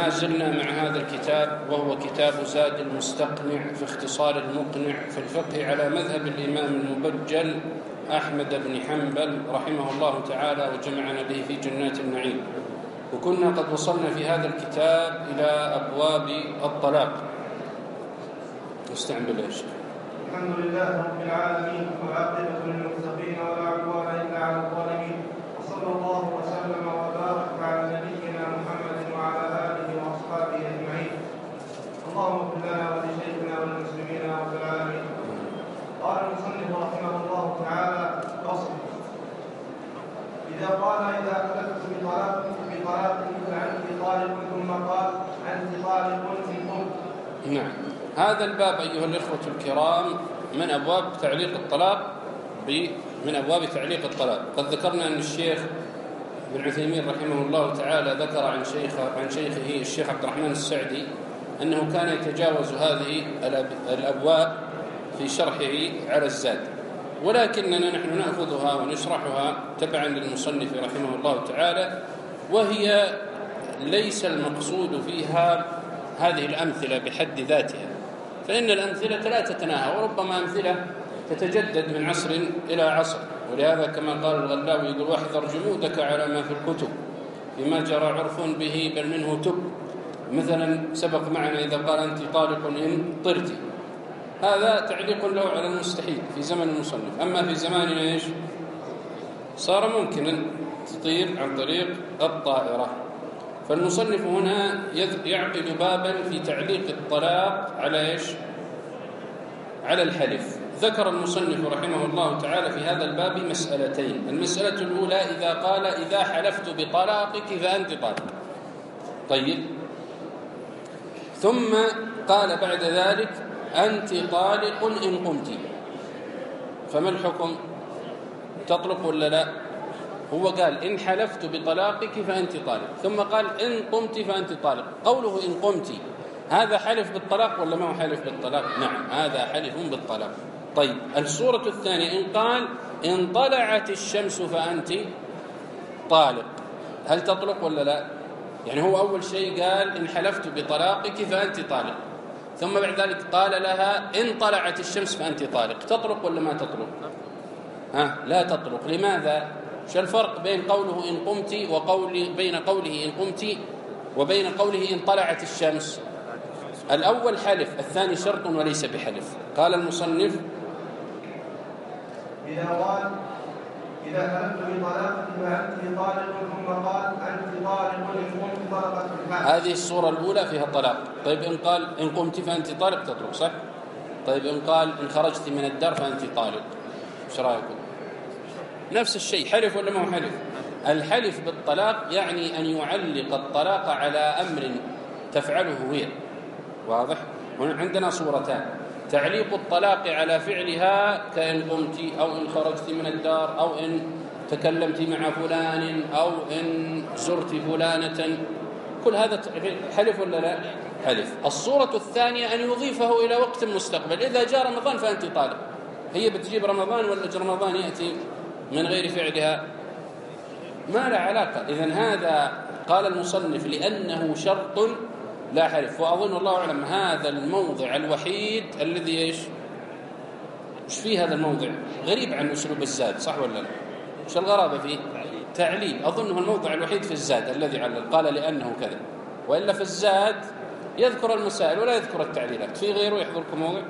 زلنا مع هذا الكتاب، وهو كتاب زاد المستقنع في اختصار المقنع في الفقه على مذهب الإمام المبجل أحمد بن حنبل رحمه الله تعالى، وجمعنا به في جنات النعيم. وكنا قد وصلنا في هذا الكتاب إلى أبواب الطلاق. نستعن بالله. الحمد لله رب العالمين، والعاقبة للمتقين ولا عدوان إلا على الظالمين، وصلى الله وسلم وبارك على نبينا محمد وعلى آله وأصحابه أجمعين. اللهم اغفر لنا ولشيخنا والمسلمين رب العالمين. قال المصنف رحمه الله تعالى: فصل. إذا حلفت بطلاق فأنت طالق، ثم قال أنت طالق إن قلت. نعم، هذا الباب أيها الإخوة الكرام من أبواب تعليق الطلاق، من أبواب تعليق الطلاق. قد ذكرنا أن الشيخ ابن عثيمين رحمه الله تعالى ذكر عن شيخه الشيخ عبد الرحمن السعدي أنه كان يتجاوز هذه الأبواب في شرحه على الزاد، ولكننا نحن نأخذها ونشرحها تبعا للمصنف رحمه الله تعالى، وهي ليس المقصود فيها هذه الأمثلة بحد ذاتها، فإن الأمثلة لا تتناهى، وربما أمثلة تتجدد من عصر إلى عصر. ولهذا كما قال الغلاوي يقول: واحذر جمودك على ما في الكتب، بما جرى عرف به بل منه تب. مثلا سبق معنا إذا قال أنت طالق إن طرت، هذا تعليق له على المستحيل في زمن المصنف. أما في زماننا إيش؟ صار ممكنا تطير عن طريق الطائرة. فالمصنف هنا يعقد بابا في تعليق الطلاق على إيش؟ على الحلف. ذكر المصنف رحمه الله تعالى في هذا الباب مسألتين. المسألة الأولى إذا قال: إذا حلفت بطلاقك فأنت طالق. طيب، ثم قال بعد ذلك: أنت طالق إن قمت، فما الحكم؟ تطلق ولا لا؟ هو قال: إن حلفت بطلاقك فأنت طالق، ثم قال: إن قمت فأنت طالق. قوله إن قمت هذا حلف بالطلاق ولا ما هو حلف بالطلاق؟ نعم، هذا حلف بالطلاق. طيب، الصورة الثانية إن قال: إن طلعت الشمس فأنت طالق، هل تطلق ولا لا؟ يعني هو أول شيء قال: إن حلفت بطلاقك فأنت طالق، ثم بعد ذلك قال لها: إن طلعت الشمس فأنت طالق. تطلق ولا ما تطلق؟ لا تطلق. لماذا؟ شو الفرق بين قوله إن قمت بين قوله إن قمت وبين قوله إن طلعت الشمس؟ الأول حلف، الثاني شرط وليس بحلف. قال المصنف: إذا حلفت بطلاقك فأنت طالق، ثم قال أنت طالق إن قمت طلقت الحال. هذه الصورة الأولى فيها طلاق. طيب، إن قال إن قمت فأنت طالق تطلق، صح؟ طيب، إن قال إن خرجت من الدار فأنت طالق، ايش رأيكم؟ نفس الشيء، حلف ولا ما هو حلف؟ الحلف بالطلاق يعني أن يعلق الطلاق على أمر تفعله هي. واضح؟ هنا عندنا صورتان: تعليق الطلاق على فعلها كأن قمت، أو إن خرجت من الدار، أو إن تكلمت مع فلان، أو إن زرت فلانة. كل هذا حلف ولا لا؟ حلف. الصورة الثانية أن يضيفه إلى وقت مستقبل. إذا جاء رمضان فأنت طالق، هي بتجيب رمضان ولا رمضان يأتي من غير فعلها؟ ما لا علاقة. إذن هذا قال المصنف لأنه شرط لا حلف. وأظن الله أعلم هذا الموضع الوحيد الذي إيش فيه هذا الموضع غريب عن أسلوب الزاد، صح ولا لا؟ إيش الغرابة فيه؟ تعليل. أظنه الموضع الوحيد في الزاد الذي علل، قال لأنه كذا، وإلا في الزاد يذكر المسائل ولا يذكر التعليلات. في غيره يحضركم موضع؟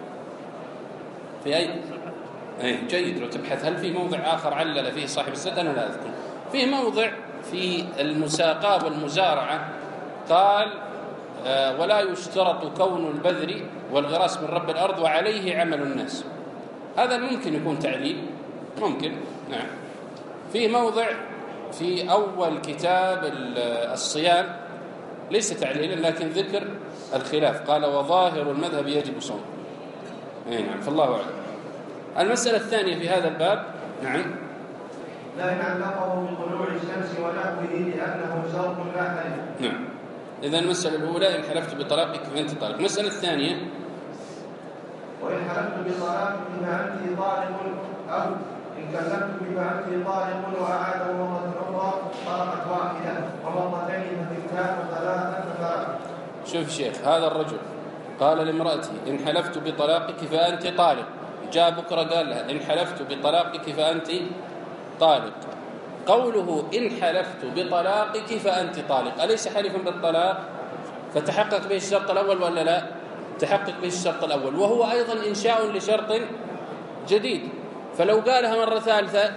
في أي جيد، لو تبحث هل في موضع آخر علل فيه صاحب الزاد؟ أنا لا أذكر. فيه موضع في المساقاة والمزارعة قال: ولا يشترط كون البذر والغراس من رب الأرض وعليه عمل الناس. هذا ممكن يكون تعليل، ممكن، نعم. فيه موضع في أول كتاب الصيام ليس تعليلا لكن ذكر الخلاف، قال: وظاهر المذهب يجب صوم. نعم، فالله أعلم. المسألة الثانية في هذا الباب، نعم، لا يعلقه بطلوع الشمس ونحوه لأنه شرط لا حلف. نعم. إذا المسألة الأولى: إن حلفت بطلاقك فأنت طالق. المسألة الثانية: وإن حلفت بطلاقك فأنت طالق، أو إن كلمتك فأنت طالق وأعاده مرة أخرى طلقت واحدة ومرتين فتلكان وثلاثا فثلاث. شوف شيخ، هذا الرجل قال لامرأته إن حلفت بطلاقك فأنت طالق، جاء بكرة قال لها إن حلفت بطلاقك فأنت طالق. قوله إن حلفت بطلاقك فأنت طالق أليس حلفا بالطلاق؟ فتحقق به الشرط الأول ولا لا؟ تحقق به الشرط الأول، وهو أيضا إنشاء لشرط جديد. فلو قالها مرة ثالثة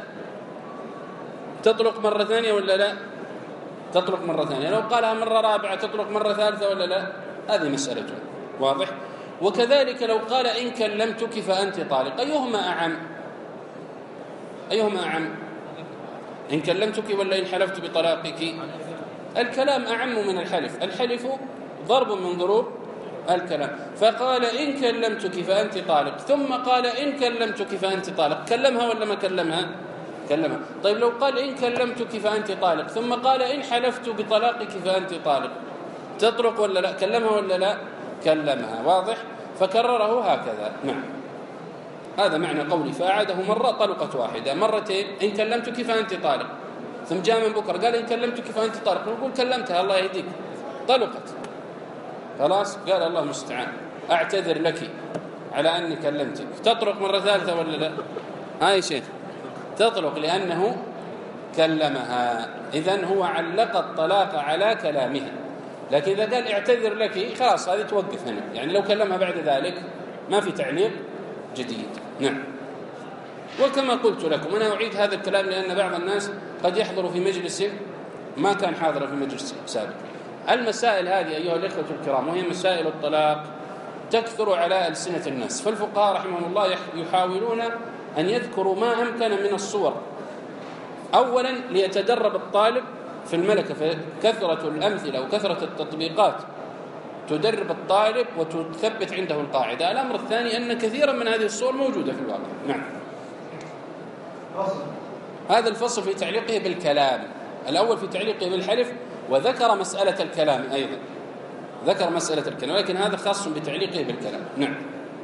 تطلق مرة ثانية ولا لا؟ تطلق مرة ثانية. لو قالها مرة رابعة تطلق مرة ثالثة ولا لا؟ هذه مسألة واضح. وكذلك لو قال إن كلمتك فأنت طالق، أيهما أعم؟ أيهما أعم؟ إن كلمتك ولا إن حلفت بطلاقك؟ الكلام أعم من الحلف، الحلف ضرب من ضروب الكلام. فقال إن كلمتك فأنت طالق، ثم قال إن كلمتك فأنت طالق، كلمها ولا ما كلمها؟ كلمها. طيب لو قال إن كلمتك فأنت طالق ثم قال إن حلفت بطلاقك فأنت طالق، تطلق ولا لا؟ كلمها ولا لا؟ كلمها. واضح. فكرره هكذا. نعم، هذا معنى قولي فأعاده مرة طلقت واحدة، مرتين إن كلمتك فأنت طالق، ثم جاء من بكرة قال إن كلمتك فأنت طالق، نقول كلمتها الله يهديك طلقت، خلاص. قال الله المستعان أعتذر لك على أني كلمتك، تطلق مرة ثالثة ولا لا؟ هاي شيخ تطلق لأنه كلمها. إذن هو علق الطلاق على كلامها. لكن إذا قال اعتذر لك خلاص هذه توقف هنا، يعني لو كلمها بعد ذلك ما في تعليق جديد. نعم. وكما قلت لكم أنا أعيد هذا الكلام لأن بعض الناس قد يحضر في مجلس ما كان حاضر في مجلس سابق. المسائل هذه أيها الإخوة الكرام وهي مسائل الطلاق تكثر على ألسنة الناس، فالفقهاء رحمهم الله يحاولون أن يذكروا ما أمكن من الصور، أولا ليتدرب الطالب في الملكة، فكثرة الأمثلة وكثرة التطبيقات تدرب الطالب وتثبت عنده القاعدة. الأمر الثاني أن كثيرا من هذه الصور موجودة في الواقع. نعم. هذا الفصل في تعليقه بالكلام، الأول في تعليقه بالحلف، وذكر مسألة الكلام أيضا، ذكر مسألة الكلام، ولكن هذا خاص بتعليقه بالكلام. نعم.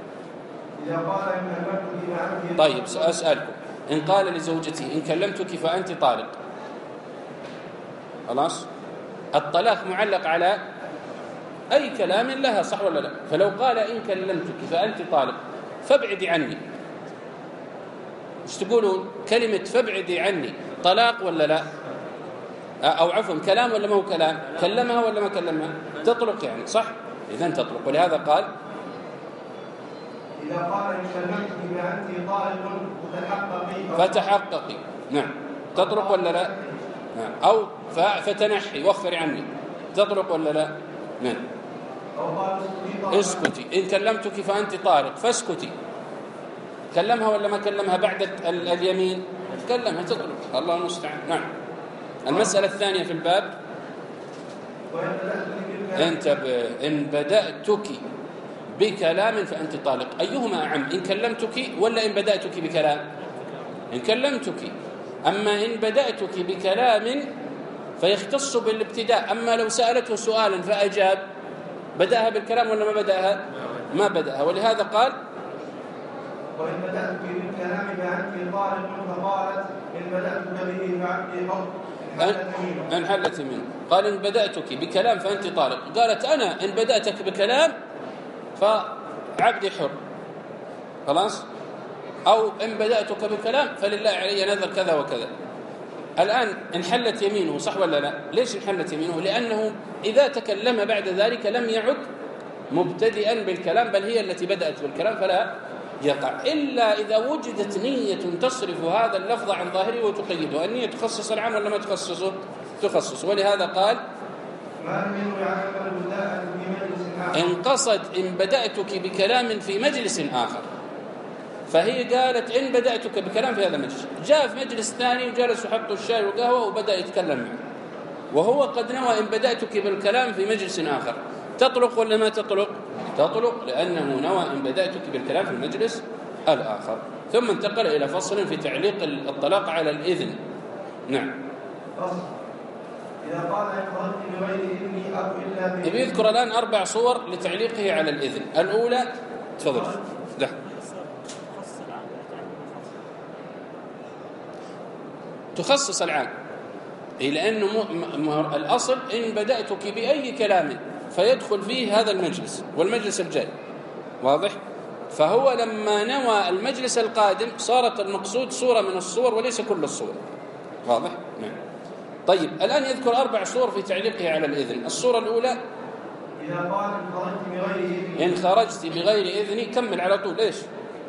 طيب سأسألكم، إن قال لزوجته إن كلمتك فأنت طالق، خلاص الطلاق معلق على أي كلام لها، صح ولا لا؟ فلو قال إن كلمتك فأنت طالق فابعدي عني، ايش تقولون؟ كلمة فابعدي عني طلاق ولا لا؟ أو عفوا كلام ولا ما هو كلام؟ كلمها ولا ما كلمها؟ تطلق يعني، صح؟ إذن تطلق. ولهذا قال إذا قال إن كلمتك فأنت طالق فتحققي. نعم، تطلق ولا لا؟ نعم. أو فتنحي واخفري عني، تطلق ولا لا؟ نعم. اسكتي، إن كلمتك فأنت طالق فاسكتي، كلمها ولا ما كلمها بعد اليمين؟ كلمها، تطلق. الله المستعان. نعم. المسألة الثانية في الباب إن بدأتك بكلام فأنت طالق، أيهما أعم؟ إن كلمتك ولا إن بدأتك بكلام؟ إن كلمتك. أما إن بدأتك بكلام فيختص بالابتداء، أما لو سألته سؤالا فأجاب بدأها بالكلام ولا ما بدأها؟ ما بدأها. ولهذا قال وإن بدأتك بالكلام فأنت طالق، فقالت إن بدأتك به فأنت انحلت يمينه. قال إن بدأتك بكلام فأنت طالق، قالت أنا إن بدأتك بكلام فعبدي حر، خلاص. أو إن بدأتك بكلام فلله علي نذر كذا وكذا. الآن انحلت يمينه، صح ولا لا؟ ليش انحلت يمينه؟ لأنه إذا تكلم بعد ذلك لم يعد مبتدئا بالكلام، بل هي التي بدأت بالكلام، فلا يقع إلا إذا وجدت نية تصرف هذا اللفظ عن ظاهره وتقيده. النية تخصص العام ولا ما تخصصه؟ تخصص. ولهذا قال إن قصد إن بدأتك بكلام في مجلس آخر، فهي قالت إن بدأتك بكلام في هذا المجلس، جاء في مجلس ثاني وجلس وحطوا الشاي والقهوة وبدأ يتكلم معه، وهو قد نوى إن بدأتك بالكلام في مجلس آخر، تطلق ولا ما تطلق؟ تطلق، لأنه نوى إن بدأتك بالكلام في المجلس الآخر. ثم انتقل إلى فصل في تعليق الطلاق على الإذن. نعم. إذا قال إن بغير إذني أو إلا يبي يذكر الآن 4 صور لتعليقه على الإذن. الأولى، تفضل. لا. تخصص العام، لأنه الأصل إن بدأتك بأي كلام فيدخل فيه هذا المجلس والمجلس الجاي، واضح؟ فهو لما نوى المجلس القادم صارت المقصود صورة من الصور وليس كل الصور، واضح؟ نعم. طيب الآن يذكر 4 صور في تعليقه على الإذن. الصورة الأولى إذا قال إن خرجت بغير إذني، كمل على طول، إيش؟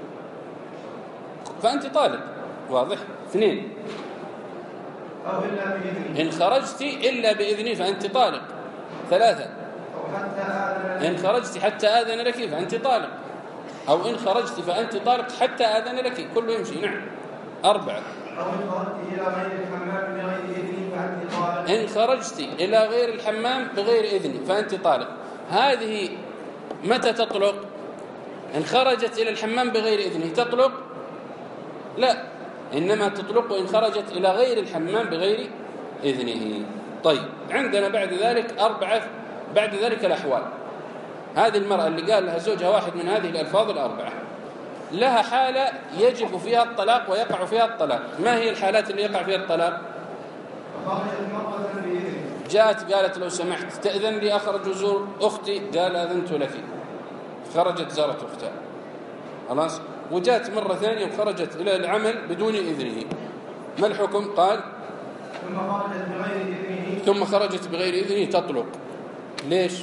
فأنت طالق، واضح؟ 2 أو إلا بإذني، إن خرجت إلا بإذني فأنت طالق. 3 أو حتى آذن إن خرجت حتى آذن لك فأنت طالق، أو إن خرجت فأنت طالق حتى آذن لك، كله يمشي. نعم. 4 أو إن خرجت إلى غير الحمام بغير إذني فأنت طالق. إن خرجت إلى غير الحمام بغير إذني فأنت طالق. هذه متى تطلق؟ إن خرجت إلى الحمام بغير إذنه تطلق؟ لا، إنما تطلق إن خرجت إلى غير الحمام بغير إذنه. طيب عندنا بعد ذلك 4 بعد ذلك الأحوال. هذه المرأة اللي قال لها زوجها واحد من هذه الألفاظ 4 لها حالة يجب فيها الطلاق ويقع فيها الطلاق. ما هي الحالات اللي يقع فيها الطلاق؟ خرجت مرة بإذنه، جاءت قالت لو سمحت تأذن لي أخرج وزور أختي، قال أذنت لك، خرجت زارت أختها، خلاص. وجاءت مرة ثانية وخرجت إلى العمل بدون إذنه، ما الحكم؟ قال ثم خرجت بغير إذنه تطلق. ليش؟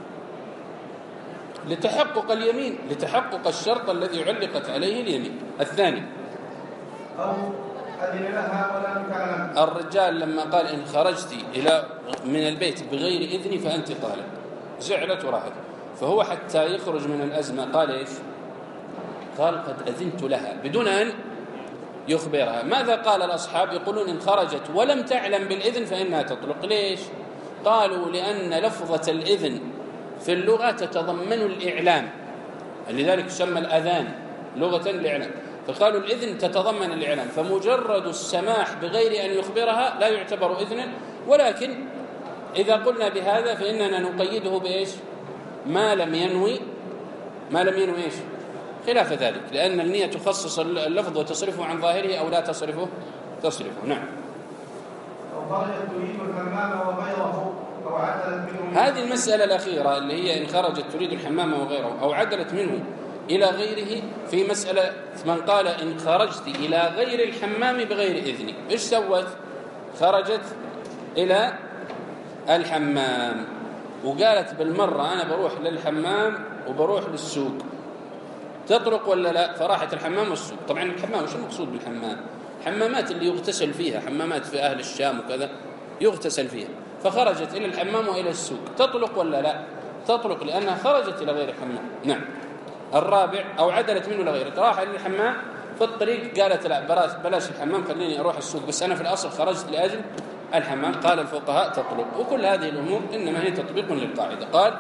لتحقق اليمين، لتحقق الشرط الذي علقت عليه اليمين. الثاني أو أذن لها ولم تعلم. الرجال لما قال إن خرجت إلى من البيت بغير إذني فأنت طالق، زعلت وراحت، فهو حتى يخرج من الأزمة قال إيش؟ قال قد أذنت لها بدون أن يخبرها. ماذا قال الأصحاب؟ يقولون إن خرجت ولم تعلم بالإذن فإنها تطلق. ليش؟ قالوا لأن لفظة الإذن في اللغة تتضمن الإعلام، لذلك سمى الأذان لغة الإعلام، فقالوا الإذن تتضمن الإعلام، فمجرد السماح بغير أن يخبرها لا يعتبر إذنا. ولكن إذا قلنا بهذا فإننا نقيده بإيش؟ ما لم ينوي إيش؟ خلاف ذلك، لأن النية تخصص اللفظ وتصرفه عن ظاهره أو لا تصرفه. نعم. أو خرجت تريد الحمام وغيره أو عدلت منه. هذه المسألة الأخيرة اللي هي إن خرجت تريد الحمام وغيره أو عدلت منه إلى غيره، في مسألة من قال إن خرجت إلى غير الحمام بغير إذني، إيش سوت؟ خرجت إلى الحمام وقالت بالمرة أنا بروح للحمام وبروح للسوق، تطرق ولا لا؟ فراحت الحمام والسوق. طبعا الحمام وش المقصود بالحمام؟ حمامات اللي يغتسل فيها، حمامات في أهل الشام وكذا يغتسل فيها، فخرجت إلى الحمام وإلى السوق، تطلق ولا لا؟ تطلق لأنها خرجت إلى غير الحمام. نعم. 4 أو عدلت منه لغيره، راح للحمام في الطريق قالت لا بلاش الحمام خليني أروح السوق، بس أنا في الأصل خرجت لأجل الحمام. قال الفقهاء تطلق. وكل هذه الأمور إنما هي تطبيق للقاعدة. قال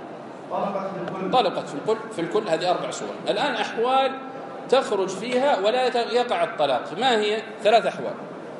طلقت في الكل. هذه 4 صور. الآن أحوال تخرج فيها ولا يقع الطلاق. ما هي؟ 3 أحوال.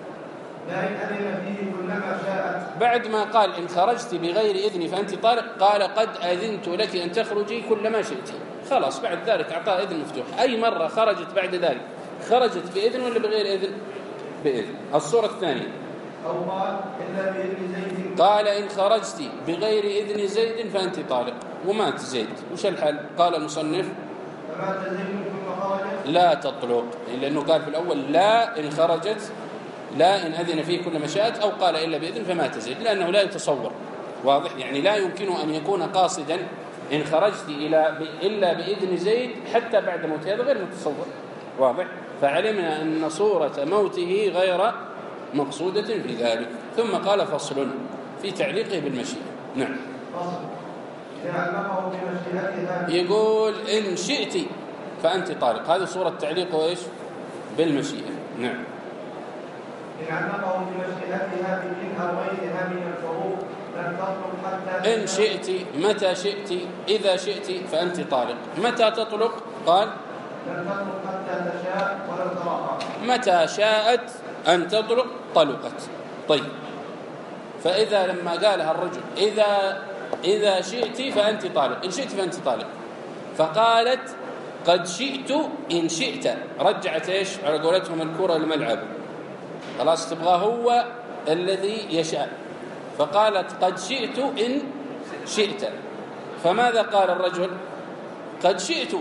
بعد ما قال إن خرجت بغير إذني فأنت طالق، قال قد أذنت لك أن تخرجي كلما شئت. خلاص بعد ذلك أعطاه إذن مفتوح. أي مرة خرجت بعد ذلك خرجت بإذن ولا بغير إذن؟ بإذن. الصورة الثانية أو قال إلا بإذن زيد، قال إن خرجت بغير إذن زيد فأنت طالق، ومات زيد، وش الحل؟ قال المصنف فمات زيد ثم خرجت لا تطلق، لأنه قال في الأول لا إن خرجت، لا إن أذن فيه كل ما شاءت، أو قال إلا بإذن فمات زيد، لأنه لا يتصور. واضح؟ يعني لا يمكن أن يكون قاصدا إن خرجت إلا بإذن زيد حتى بعد موت، هذا غير متصور. واضح؟ فعلمنا أن صورة موته غير مقصودة في ذلك. ثم قال فصل في تعليقه بالمشيئة. نعم. يقول إن شئت فأنت طالق، هذه صورة تعليقه إيش؟ بالمشيئة. نعم. إن علقه بمشيئتها بإن أو غيرها من الفروق لم تطلق حتى إن شئت، متى شئت، إذا شئت فأنت طالق. متى تطلق؟ قال لم تطلق حتى تشاء ولو تراها. متى شاءت أن تطلق طلقت. طيب، فإذا لما قالها الرجل إذا شئت فأنت طالق، إن شئت فأنت طالق، فقالت قد شئت إن شئت، رجعت إيش؟ على قولتهم الكرة الملعب، خلاص تبغى هو الذي يشاء، فقالت قد شئت إن شئت. فماذا قال الرجل؟ قد شئت.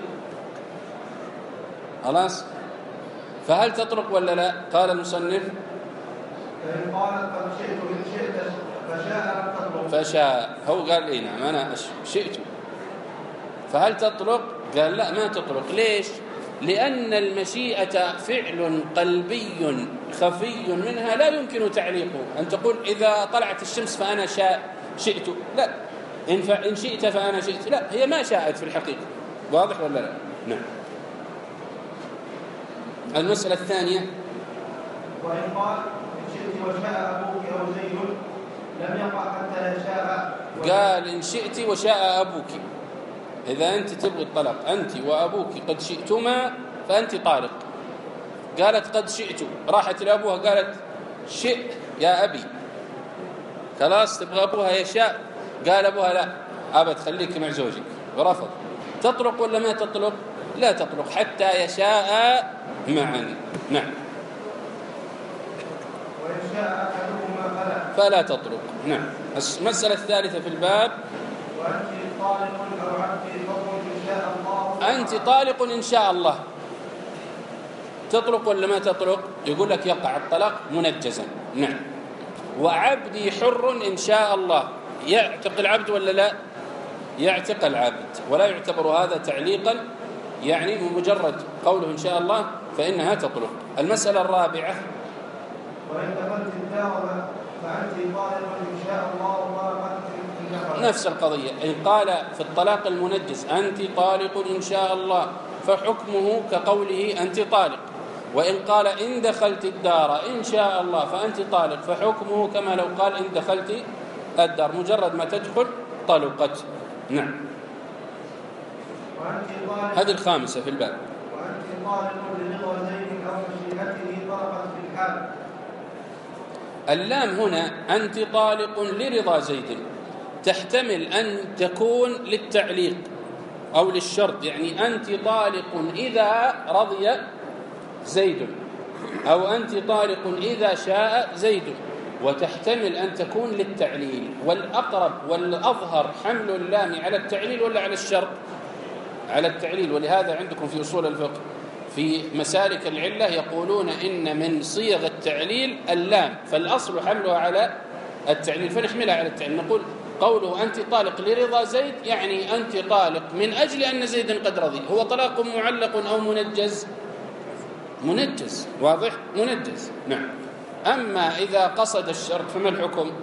خلاص، فهل تطلق ولا لا؟ قال المصنف فإن قالت قد شئت إن شئت فشاء لم تطلق. فشاء، هو قال لي نعم أنا شئت، فهل تطلق؟ قال لا ما تطلق. ليش؟ لأن المشيئة فعل قلبي خفي منها لا يمكن تعليقه. أن تقول إذا طلعت الشمس فأنا شئت، لا. إن شئت فأنا شئت، لا، هي ما شاءت في الحقيقة. واضح ولا لا؟ نعم. المسألة الثانية، وإن قال إن شئت وشاء أبوك أو زيد لم يقع حتى يشاء. قال إن شئت وشاء أبوك، إذا أنت تبغي الطلاق أنت وأبوك قد شئتما فأنت طالق. قالت قد شئت، راحت لأبوها قالت شئ يا أبي، خلاص تبغى أبوها يشاء، قال أبوها لا أبد خليك مع زوجك، ورفض. تطلق ولا ما تطلق؟ لا تطلق حتى يشاء معا. نعم. وإن شاء أحدهما فلا تطلق. نعم. المسألة الثالثة في الباب، وأنت طالق أو عبدي حكم إن شاء الله. أنت طالق إن شاء الله، تطلق ولا ما تطلق؟ يقول لك يقع الطلاق منجزا. نعم. وعبدي حر إن شاء الله، يعتق العبد ولا لا؟ يعتق العبد، ولا يعتبر هذا تعليقا، يعني بمجرد قوله إن شاء الله فإنها تطلق. المسألة الرابعة، وإن دخلت الدار فأنت طالق إن شاء الله وطالقت إن دخلت. نفس القضية. إن قال في الطلاق المنجز أنت طالق إن شاء الله فحكمه كقوله أنت طالق. وإن قال إن دخلت الدار إن شاء الله فأنت طالق فحكمه كما لو قال إن دخلت الدار، مجرد ما تدخل طلقت. نعم. هذه الخامسة في الباب. وأنت طالق لرضا زيد أو مشيئته طلقت في الحال. اللام هنا أنت طالق لرضا زيد تحتمل أن تكون للتعليق أو للشرط، يعني أنت طالق إذا رضي زيد، أو أنت طالق إذا شاء زيد، وتحتمل أن تكون للتعليل. والأقرب والأظهر حمل اللام على التعليل ولا على الشرط؟ على التعليل. ولهذا عندكم في أصول الفقه في مسالك العلة يقولون إن من صيغ التعليل اللام، فالأصل حملها على التعليل فنحملها على التعليل. نقول قوله أنت طالق لرضا زيد يعني أنت طالق من أجل أن زيد قد رضي. هو طلاق معلق أو منجز؟ منجز. واضح؟ منجز. نعم. أما إذا قصد الشرط فما الحكم؟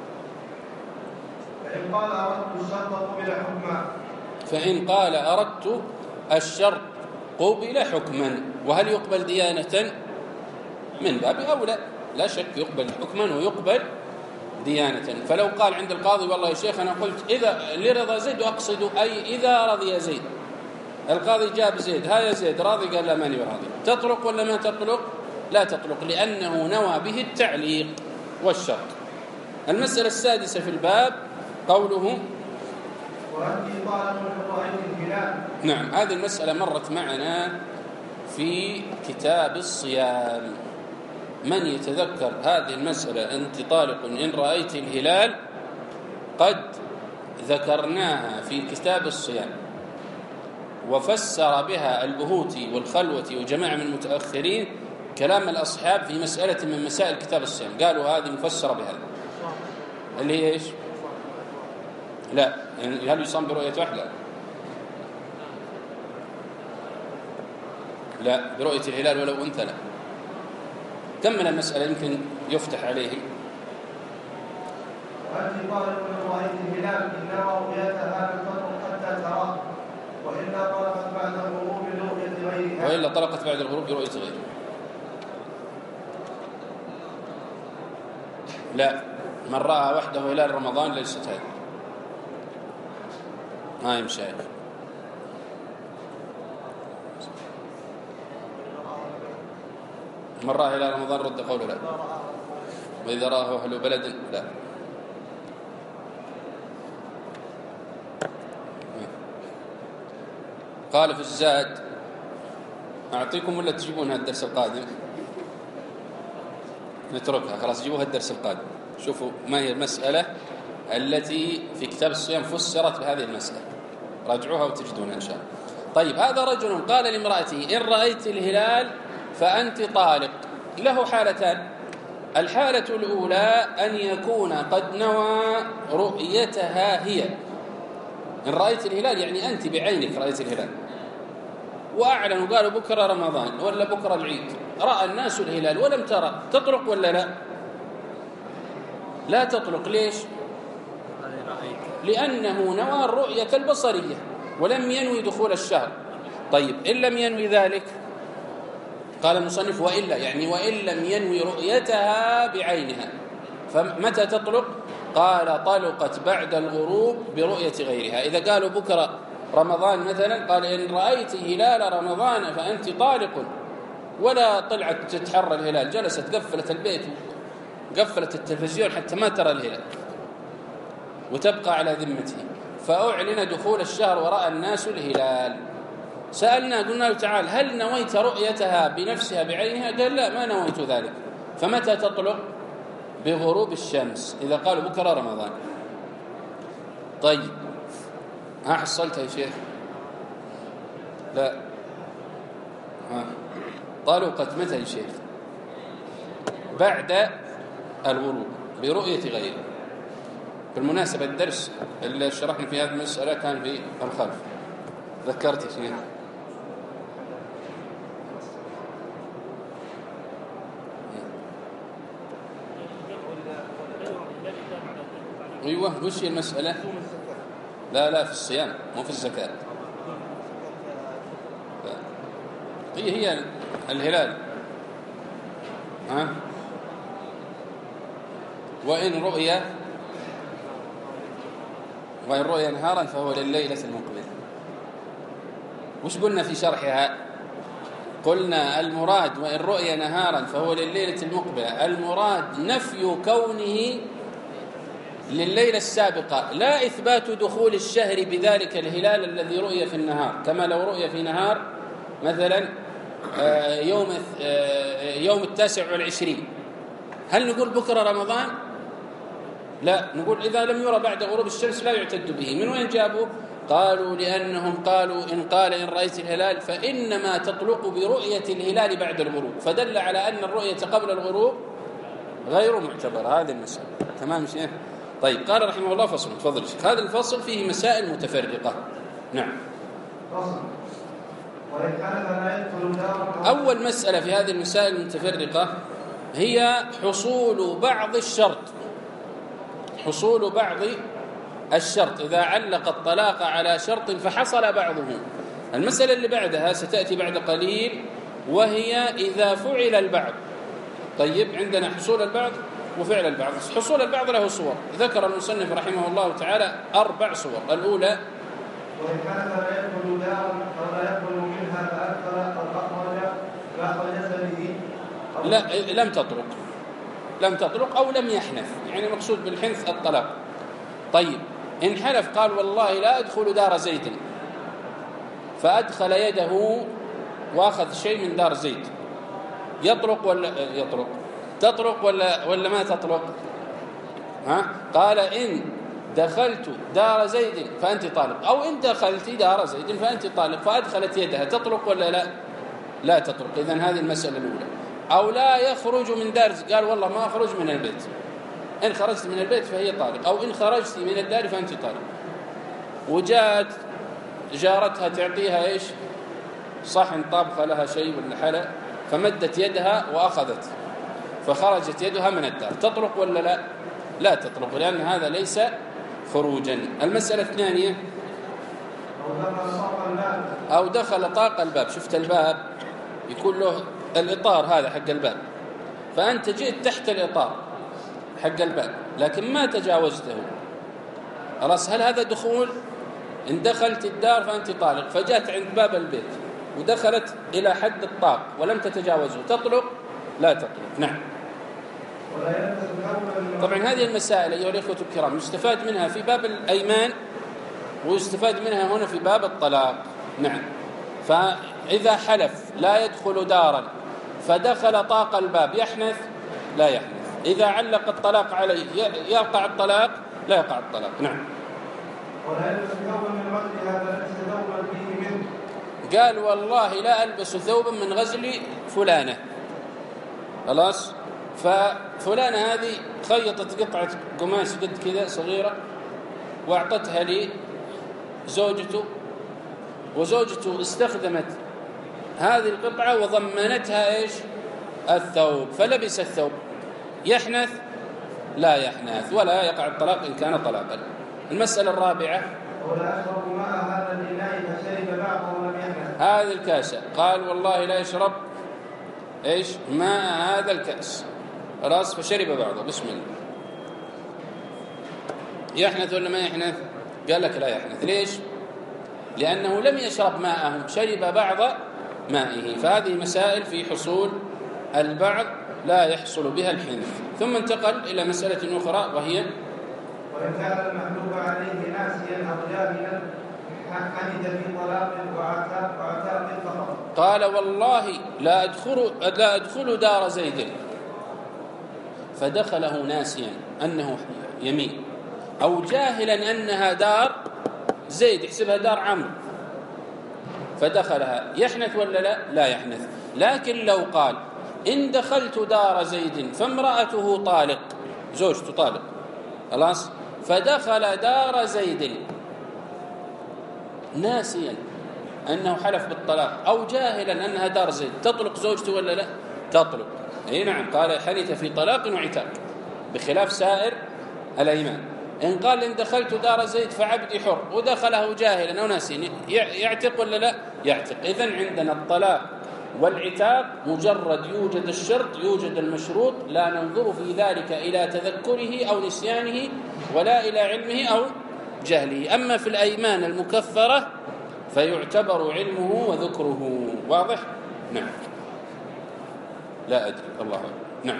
فإن قال أردت الشرط قبل حكما. فإن قال أردت الشرط قبل حكما. وهل يقبل ديانة؟ من باب أولى، لا شك يقبل حكما ويقبل ديانة. فلو قال عند القاضي والله يا شيخ أنا قلت إذا لرضا زيد أقصد أي إذا رضي زيد، القاضي جاب زيد ها يا زيد راضي؟ قال لا ماني راضي. تطلق ولا ما تطلق؟ لا تطلق، لأنه نوى به التعليق والشرط. المسألة السادسة في الباب قوله وأنت طالق لرؤية الهلال. نعم. هذه المسألة مرت معنا في كتاب الصيام. من يتذكر هذه المسألة أنت طالق إن رأيت الهلال قد ذكرناها في كتاب الصيام، وفسر بها البهوتي والخلوتي وجماعة من المتأخرين كلام الأصحاب في مسألة من مسائل كتاب الصيام، قالوا هذه مفسرة بهذا اللي هي إيش؟ لا، يعني هل يصام برؤية واحدة؟ لا، برؤية الهلال ولو أنثى. لا. كمل المسألة يمكن يفتح عليهم. وأنت طالق لرؤية الهلال إن رؤيتها لم تطلق حتى تراه، وإلا طلقت بعد الغروب برؤية غيرها. وإلا طلقت بعد الغروب برؤية غيرها. لا، من رأى وحده هلال رمضان ليست هذه. ما يمشي. من رأى هلال رمضان رد قوله لا، وإذا رآه أهل بلد لا. قال في الزاد أعطيكم ولا تجيبون هذا الدرس القادم؟ نتركها خلاص، جيبوها الدرس القادم. شوفوا ما هي المسألة التي في كتاب الصيام فسرت بهذه المسألة، راجعوها وتجدونها إن شاء الله. طيب، هذا رجل قال لامرأته: إن رأيت الهلال فأنت طالق. له حالتان. الحالة الأولى أن يكون قد نوى رؤيتها هي. إن رأيت الهلال يعني أنت بعينك رأيت الهلال، وأعلنوا قالوا بكرة رمضان ولا بكرة العيد، رأى الناس الهلال ولم ترى، تطلق ولا لا؟ لا تطلق. ليش؟ لأنه نوى الرؤية البصرية ولم ينوي دخول الشهر. طيب، إن لم ينوي ذلك، قال المصنف: وإلا، يعني وإن لم ينوي رؤيتها بعينها، فمتى تطلق؟ قال: طلقت بعد الغروب برؤية غيرها. إذا قالوا بكرة رمضان مثلا، قال: إن رأيت هلال رمضان فأنت طالق، ولا طلعت تتحرى الهلال، جلست قفلت البيت قفلت التلفزيون حتى ما ترى الهلال وتبقى على ذمته، فأعلن دخول الشهر ورأى الناس الهلال. سألنا قلنا له: تعال، هل نويت رؤيتها بنفسها بعينها؟ قال: لا، ما نويت ذلك. فمتى تطلق؟ بغروب الشمس، إذا قالوا بكرة رمضان. طيب، ها حصلتها يا شيخ؟ لا. طلقت متى يا شيخ؟ بعد الغروب برؤية غيره. بالمناسبة الدرس اللي شرحنا في هذه المسألة كان في الخلف، ذكرت يا شيخ؟ أيوة، وش هي المسألة؟ لا، في الصيام مو في الزكاة. هي الهلال. وإن رؤيا نهارا فهو لليلة المقبلة. وش قلنا في شرحها؟ قلنا المراد وإن رؤيا نهارا فهو لليلة المقبلة، المراد نفي كونه لليلة السابقة، لا إثبات دخول الشهر بذلك الهلال الذي رؤي في النهار. كما لو رؤي في نهار مثلا يوم 29، هل نقول بكرة رمضان؟ لا، نقول إذا لم يرى بعد غروب الشمس لا يعتد به. من وين جابوا؟ قالوا لأنهم قالوا إن رأيت الهلال فإنما تطلق برؤية الهلال بعد الغروب، فدل على أن الرؤية قبل الغروب غير معتبرة. هذه المسألة. تمام شيخ؟ طيب، قال رحمه الله: فصل. تفضل شيخ. هذا الفصل فيه مسائل متفرقة. نعم. أول مسألة في هذه المسائل المتفرقة هي حصول بعض الشرط إذا علق الطلاق على شرط فحصل بعضه. المسألة اللي بعدها ستأتي بعد قليل، وهي إذا فعل البعض. طيب، عندنا حصول البعض وفعل البعض. حصول البعض له صور، ذكر المصنف رحمه الله تعالى 4 صور. الأولى: وإن كان لا يدخل دارا أو لا يدخل منها فأدخل أو أخرج جسده. لا، لم تطلق أو لم يحنث، يعني مقصود بالحنث الطلاق. طيب، إن حلف قال: والله لا أدخل دار زيد، فأدخل يده وأخذ شيء من دار زيد، يطلق ولا يطلق؟ تطلق ولا ما تطلق؟ قال: إن دخلت دار زيد فأنت طالق، أو إن دخلت دار زيد فأنت طالق، فأدخلت يدها، تطلق ولا لا؟ لا تطلق. إذن هذه المسألة الأولى. أو لا يخرج من دار، قال: والله ما أخرج من البيت، إن خرجت من البيت فهي طالق، أو إن خرجت من الدار فأنت طالق. وجاءت جارتها تعطيها إيش؟ صحن طابخة لها شيء ولا حلا، فمدت يدها وأخذت، فخرجت يدها من الدار، تطلق ولا لا؟ لا تطلق، لأن هذا ليس خروجا. المسألة الثانية: أو دخل طاق الباب. شفت الباب يكون له الإطار هذا حق الباب، فأنت جئت تحت الإطار حق الباب لكن ما تجاوزته، خلاص، هل هذا دخول؟ إن دخلت الدار فأنت طالق، فجأت عند باب البيت ودخلت إلى حد الطاق ولم تتجاوزه، تطلق؟ لا تطلق. نعم. طبعا هذه المسائل أيها الأخوة الكرام يستفاد منها في باب الأيمان، ويستفاد منها هنا في باب الطلاق. نعم. فإذا حلف لا يدخل دارا فدخل طاق الباب، يحنث لا يحنث. إذا علق الطلاق عليه يقع الطلاق، لا يقع الطلاق. نعم. ولا يلبس ثوبا من غزل هذا ليس ثوبا فيه منه. قال والله لا ألبس ثوبا من غزل فلانة. خلاص، ففلانة هذه خيطت قطعة قماش قد كذا صغيرة وأعطتها لي زوجته، وزوجته استخدمت هذه القطعة وضمنتها إيش؟ الثوب، فلبس الثوب، يحنث؟ لا يحنث، ولا يقع الطلاق إن كان طلاقا. المسألة الرابعة: ولا أشرب ماء هذا الإناء فشرب بعضه ولم يحنث. هذه الكاسة، قال والله لا يشرب إيش؟ ماء هذا الكأس، خلاص، فشرب بعضه، بسم الله، يحنث ولا ما يحنث؟ قال لك لا يحنث. ليش؟ لأنه لم يشرب ماءه، شرب بعض مائه. فهذه مسائل في حصول البعض لا يحصل بها الحنث. ثم انتقل إلى مسألة أخرى وهي: وإن كان المحلوب عليه ناسيا أو جاهلا حنث في طلاق وعتاق فقط. قال والله لا أدخل دار زيد، فدخله ناسيا أنه يمين، أو جاهلا أنها دار زيد، يحسبها دار عمرو فدخلها، يحنث ولا لا؟ لا يحنث. لكن لو قال إن دخلت دار زيد فامرأته طالق، زوجته طالق، خلاص، فدخل دار زيد ناسيا أنه حلف بالطلاق أو جاهلا أنها دار زيد، تطلق زوجته ولا لا؟ تطلق. أي نعم، قال حنث في طلاق وعتاق بخلاف سائر الأيمان. إن قال إن دخلت دار زيد فعبدي حر ودخله جاهلا أو ناسيا، يعتق ولا لا؟ يعتق. إذن عندنا الطلاق والعتاق مجرد يوجد الشرط يوجد المشروط، لا ننظر في ذلك إلى تذكره أو نسيانه ولا إلى علمه أو جهله. أما في الأيمان المكفرة فيعتبر علمه وذكره. واضح؟ نعم. لا أدري، الله أعلم. نعم.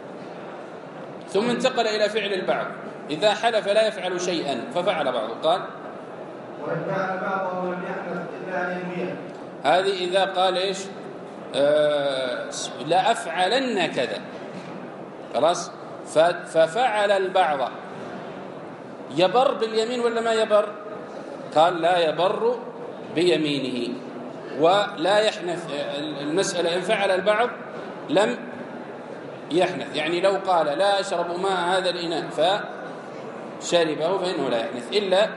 ثم انتقل إلى فعل البعض: إذا حلف لا يفعل شيئا ففعل بعضه، قال: وإن فعل بعضه لم يحنث إلا أن ينويه. هذه إذا قال إيش؟ لا أفعلن كذا، خلاص، ففعل البعض، يبر باليمين ولا ما يبر؟ قال لا يبر بيمينه ولا يحنث. المسألة إن فعل البعض لم يحنث، يعني لو قال لا أشرب ماء هذا الإناء فشربه فإنه لا يحنث. إلا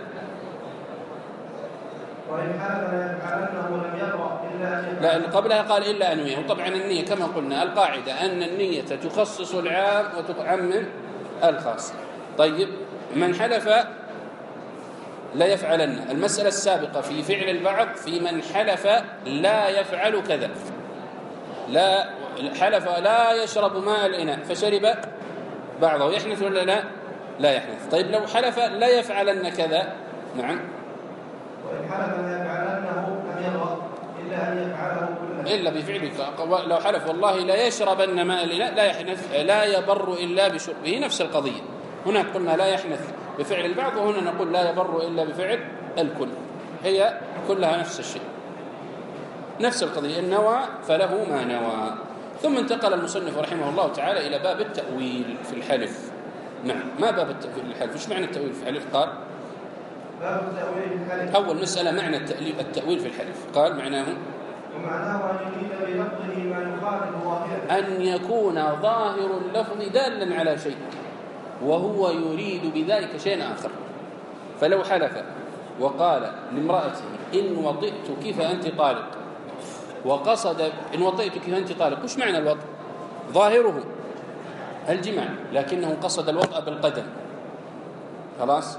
وإن حلف لا يفعلنه ولم يبرأ إلا أن يفعل. لا، قبلها قال إلا أنوية. وطبعا النية كما قلنا القاعدة أن النية تخصص العام وتعمم الخاص. طيب، من حلف لا يفعلن، المسألة السابقة في فعل البعض في من حلف لا يفعل كذا، لا حلف لا يشرب ماء الإناء فشرب بعضه، يحنث ولا لا؟ لا يحنث. طيب لو حلف لا يفعلن كذا، نعم، وإن حلف لا يفعلنه لم يبرأ إلا أن يفعله كله إلا بفعله. لو حلف والله لا يشربن ماء الإناء لا يحنث، لا يبر إلا بشربه، نفس القضية. هناك قلنا لا يحنث بفعل البعض، وهنا نقول لا يبر إلا بفعل الكل، هي كلها نفس الشيء، نفس القضية. إن نوى فله ما نوى. ثم انتقل المصنف رحمه الله تعالى إلى باب التأويل في الحلف. نعم، ما باب التأويل في الحلف؟ إيش معنى التأويل في الحلف؟ قال باب التأويل في الحلف. أول مسألة معنى التأويل في الحلف، قال معناه ومعناه أن يريد بلفظه ما يخالف ظاهره، أن يكون ظاهر اللفظ دالا على شيء وهو يريد بذلك شيء آخر. فلو حلف وقال لامرأته إن وطئتك فأنت طالق، وقصد إن وطئتك فأنت طالق، وش معنى الوطء؟ ظاهره الجماع، لكنه قصد الوطء بالقدم، خلاص،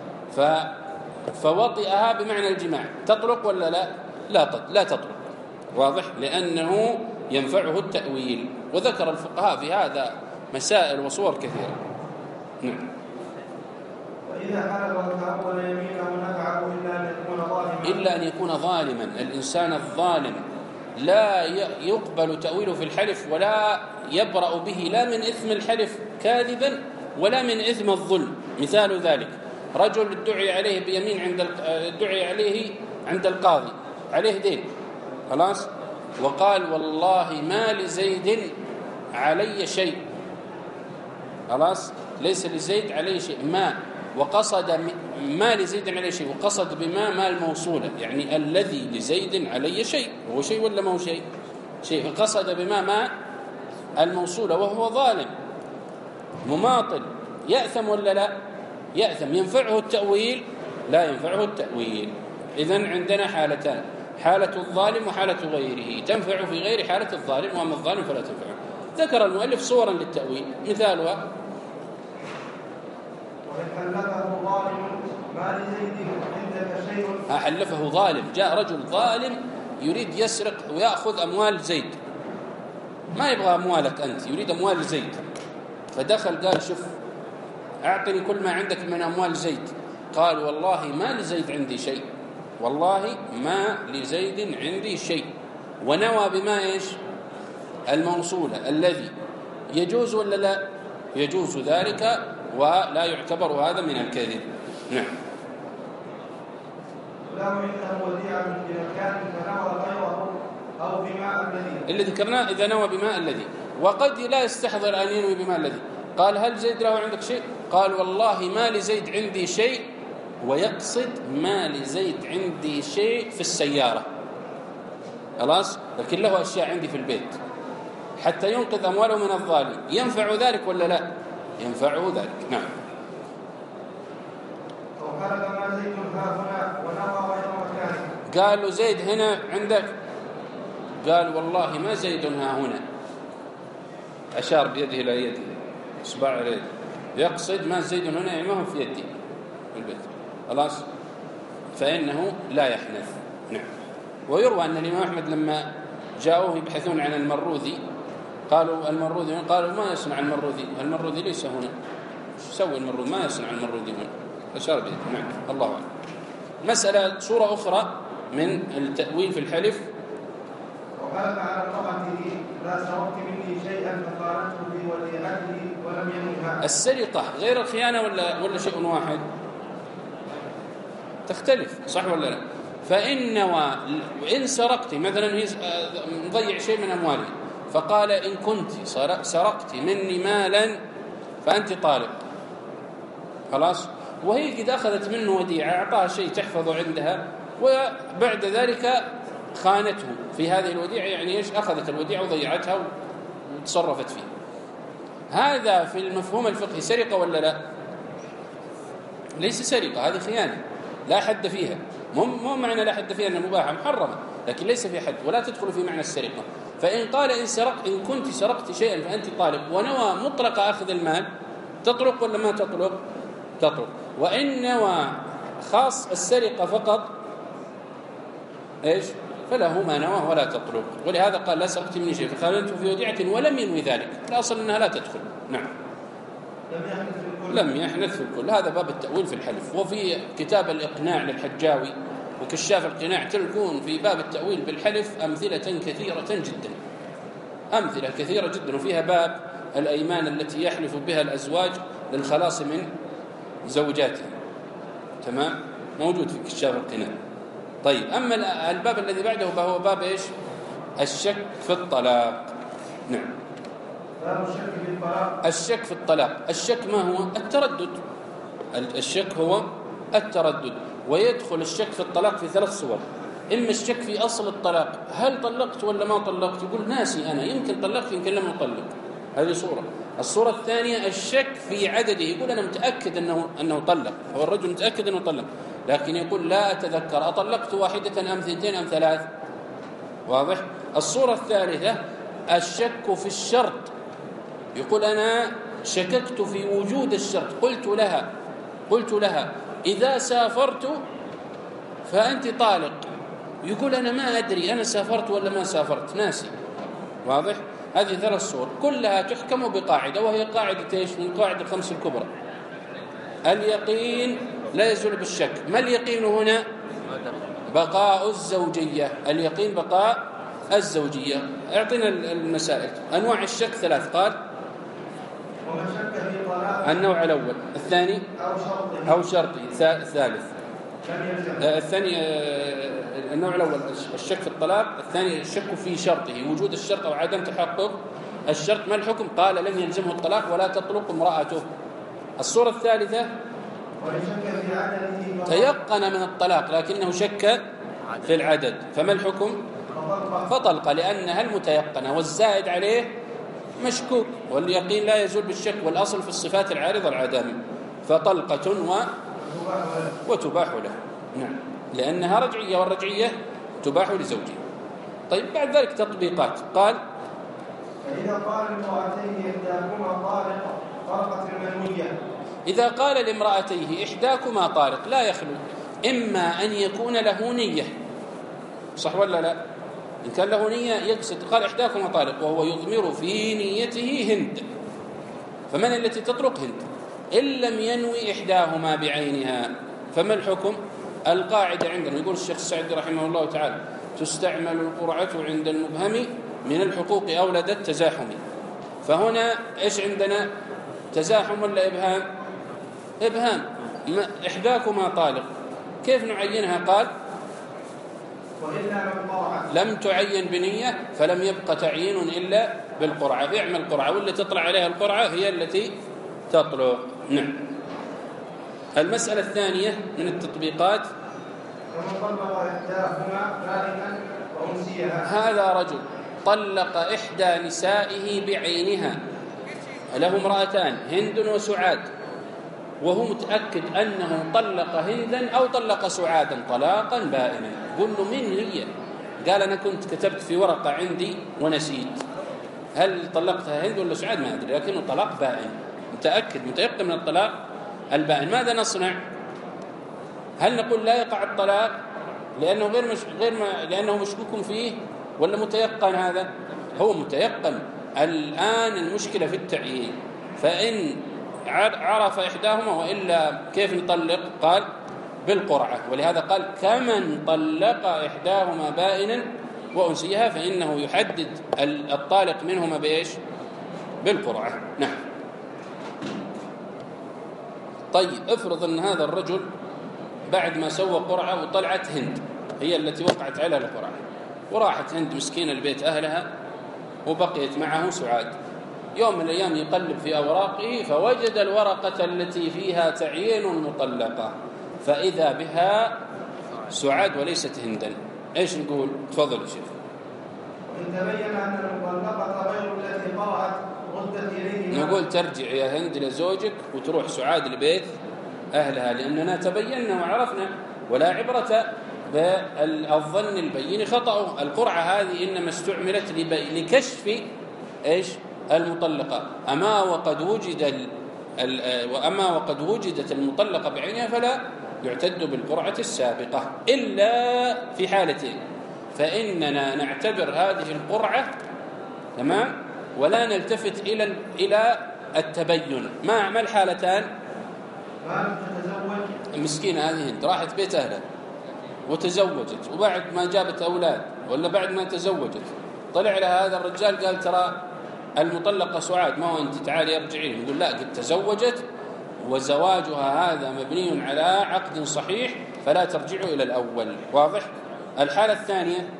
فوطئها بمعنى الجماع، تطلق ولا لا؟ لا تطلق. واضح؟ لأنه ينفعه التأويل. وذكر الفقهاء في هذا مسائل وصور كثيرة. نعم. وإذا حلف وتأول يمينه نفعه إلا أن يكون ظالما. الإنسان الظالم لا يقبل تأويله في الحلف ولا يبرأ به، لا من إثم الحلف كاذبا ولا من إثم الظلم. مثال ذلك رجل ادعي عليه بيمين ادعي عليه عند القاضي، عليه دين، خلاص، وقال والله ما لزيد علي شيء، خلاص ليس لزيد عليه شيء ما، وقصد ما لزيد عليه شيء، وقصد بما ما الموصولة، يعني الذي لزيد عليه شيء، هو شيء ولا ما هو شيء؟ شيء. فقصد بما ما الموصولة، وهو ظالم مماطل، يأثم ولا لا؟ يأثم. ينفعه التأويل؟ لا ينفعه التأويل. إذن عندنا حالتان، حالة الظالم وحالة غيره، تنفع في غير حالة الظالم، وأما الظالم فلا تنفع. ذكر المؤلف صورا للتأويل، مثالها: وإن حلفه ظالم ما لزيد عندك شيء. حلفه ظالم، جاء رجل ظالم يريد يسرق ويأخذ أموال زيد، ما يبغى أموالك أنت، يريد أموال زيد، فدخل قال: شوف أعطني كل ما عندك من أموال زيد. قال: والله ما لزيد عندي شيء، والله ما لزيد عندي شيء، ونوى بما إيش؟ الموصولة الذي. يجوز ولا لا؟ يجوز ذلك، ولا يعتبر هذا من الكذب. نعم. له عنده وديعة بمكان فنوى غيره أو بماء الذي. اللي ذكرناه إذا نوى بماء الذي، وقد لا يستحضر أن ينوي بماء الذي. قال: هل زيد له عندك شيء؟ قال: والله ما لزيد عندي شيء، ويقصد ما لزيد عندي شيء في السيارة، خلاص، لكن له أشياء عندي في البيت، حتى ينقذ أمواله من الظالم. ينفع ذلك ولا لا؟ ينفعه ذلك. نعم. أو خلق ما زيد ها هنا ونوى غير مكانه. قال له: زيد هنا عندك؟ قال: والله ما زيد ها هنا، أشار بيده إلى يده، إصبع يده، يقصد ما زيد هنا، يعني ما هو في يدي في البيت، خلاص، فإنه لا يحنث. نعم. ويروى أن الإمام أحمد لما جاءوه يبحثون عن المروذي، قالوا: المروذي، قالوا: ما يصنع المروذي، المروذي ليس هنا، يسوي المروذي؟ ما يصنع المروذي هنا، أشار بيده. نعم. الله أعلم. مسألة صورة أخرى من التأويل في الحلف: وقال على امرأته: لا سرقت مني شيئا فقالته بوديعته ولم ينهها. السرقة غير الخيانة ولا شيء واحد؟ تختلف، صح ولا لا؟ وإن سرقت مثلا، هي مضيع شيء من أموالي، فقال: إن كنت سرقت مني مالا فأنت طالق، خلاص، وهي قد أخذت منه وديعة، أعطاها شيء تحفظه عندها، وبعد ذلك خانته في هذه الوديعة، يعني إيش؟ أخذت الوديعة وضيعتها وتصرفت فيه. هذا في المفهوم الفقهي سرقة ولا لا؟ ليس سرقة، هذه خيانة لا حد فيها. مو معنى لا حد فيها أنها مباحة، محرمة، لكن ليس في حد، ولا تدخل في معنى السرقة. فإن قال: إن كنت سرقت شيئا فأنت طالق، ونوى مطلق أخذ المال، تطلق ولا ما تطلق؟ تطلق. وإن نوى خاص السرقة فقط، إيش؟ فله ما نوى ولا تطلق. ولهذا قال: لا سرقت مني شيء فخانته في وديعة ولم ينوي ذلك، الأصل أنها لا تدخل. نعم. لم يحنث في الكل. هذا باب التأويل في الحلف. وفي كتاب الإقناع للحجاوي وكشاف القناع تلقون في باب التأويل بالحلف أمثلة كثيرة جدا، أمثلة كثيرة جدا، وفيها باب الأيمان التي يحلف بها الأزواج للخلاص من زوجاتهم، تمام، موجود في كشاف القناع. طيب، أما الباب الذي بعده فهو باب إيش؟ الشك في الطلاق. نعم. الشك في الطلاق. الشك ما هو؟ التردد. الشك هو التردد، ويدخل الشك في الطلاق في 3 صور. إما الشك في أصل الطلاق، هل طلقت ولا ما طلقت، يقول ناسي أنا، يمكن طلقت يمكن لم أطلق، هذه صورة. الصورة الثانية الشك في عدده، يقول أنا متأكد أنه طلق، هو الرجل متأكد أنه طلق، لكن يقول لا أتذكر أطلقت واحدة أم 2 أم 3. واضح؟ الصورة الثالثة الشك في الشرط، يقول أنا شككت في وجود الشرط، قلت لها إذا سافرت فأنت طالق، يقول أنا ما أدري أنا سافرت ولا ما سافرت، ناسي. واضح؟ هذه 3 صور كلها تحكم بقاعدة، وهي قاعدة إيش؟ من قاعدة 5 الكبرى: اليقين لا يزول بالشك. ما اليقين هنا؟ بقاء الزوجية. اليقين بقاء الزوجية. اعطينا المسائل. أنواع الشك 3. قال: ومن شك في طلاق النوع الأول، الثاني أو شرطه، الثالث الثاني. النوع الأول الشك في الطلاق، الثاني الشك في شرطه، وجود الشرط أو عدم تحقق الشرط ما الحكم؟ قال لم يلزمه الطلاق ولا تطلق امرأته. الصورة الثالثة تيقن من الطلاق لكنه شك في العدد، فما الحكم؟ فطلق، لأنها المتيقنة والزائد عليه مشكوك، واليقين لا يزول بالشك، والأصل في الصفات العارضة العدم، فطلقة وتباح له. نعم، لأنها رجعية والرجعية تباح لزوجها. طيب بعد ذلك تطبيقات. قال فإذا قال لامرأتيه إحداكما طالق طلقت المنوية. إذا قال لامرأتيه إحداكما طالق لا يخلو إما أن يكون له نية، صح ولا لا؟ إن كان له نية يقصد، قال إحداكما طالق وهو يضمر في نيته هند، فمن التي تطلق؟ هند. إن لم ينوي إحداهما بعينها فما الحكم؟ القاعدة عندنا يقول الشيخ السعدي رحمه الله تعالى: تستعمل القرعة عند المبهم من الحقوق أولد التزاحم. فهنا إيش عندنا؟ تزاحم ولا إبهام؟ إبهام. إحداكما طالق، كيف نعينها؟ قال لم تعين بنية فلم يبقى تعيين إلا بالقرعة، بيعمل قرعة واللي تطلع عليها القرعة هي التي تطلع. نعم. المسألة الثانية من التطبيقات: هذا رجل طلق إحدى نسائه بعينها، له امرأتان هند وسعاد، وهو متأكد أنه طلق هندا أو طلق سعادا طلاقا بائنا. قل له من هي؟ قال أنا كنت كتبت في ورقة عندي ونسيت، هل طلقتها هند ولا سعاد ما أدري، لكنه طلاق بائن، متأكد متيقن من الطلاق البائن. ماذا نصنع؟ هل نقول لا يقع الطلاق لأنه لأنه مشكوك فيه، ولا متيقن؟ هذا هو متيقن. الآن المشكلة في التعيين، فإن عرف إحداهما وإلا كيف نطلق؟ قال بالقرعة، ولهذا قال كمن طلق إحداهما بائنا وأنسيها فإنه يحدد الطالق منهما بإيش؟ بالقرعة. نعم. طيب افرض أن هذا الرجل بعد ما سوى قرعة وطلعت هند هي التي وقعت على القرعة، وراحت هند مسكينة البيت أهلها وبقيت معه سعاد. يوم من الأيام يقلب في أوراقه فوجد الورقة التي فيها تعيين المطلقة، فإذا بها سعاد وليست هندا. إيش نقول؟ تفضل يا شيخ. إن تبين أن المطلقة غير التي قرأت ردت إليه، نقول ترجع يا هند لزوجك وتروح سعاد لبيت أهلها، لأننا تبينا وعرفنا، ولا عبرة بالظن البين خطأ. القرعة هذه إنما استعملت لكشف إيش؟ المطلقة. أما وقد وجدت المطلقة بعينها فلا يعتد بالقرعة السابقة إلا في حالتين: فإننا نعتبر هذه القرعة تمام ولا نلتفت إلى التبين. ما الحالتان؟ المسكينة هذه هند راحت بيت أهلها وتزوجت، وبعد ما جابت أولاد ولا بعد ما تزوجت طلع لها هذا الرجال قال ترى المطلقة سعاد، ما هو أنت تعالي ارجعي. نقول لا، قد تزوجت وزواجها هذا مبني على عقد صحيح فلا ترجعوا إلى الأول. واضح؟ الحالة الثانية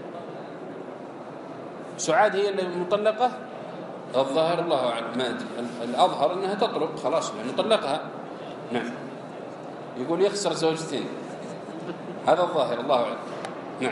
سعاد هي المطلقة، الظاهر الله أعلم ما أدري، الأظهر أنها تطلق خلاص لأنه طلقها. نعم. يقول يخسر زوجتين، هذا الظاهر الله أعلم. نعم.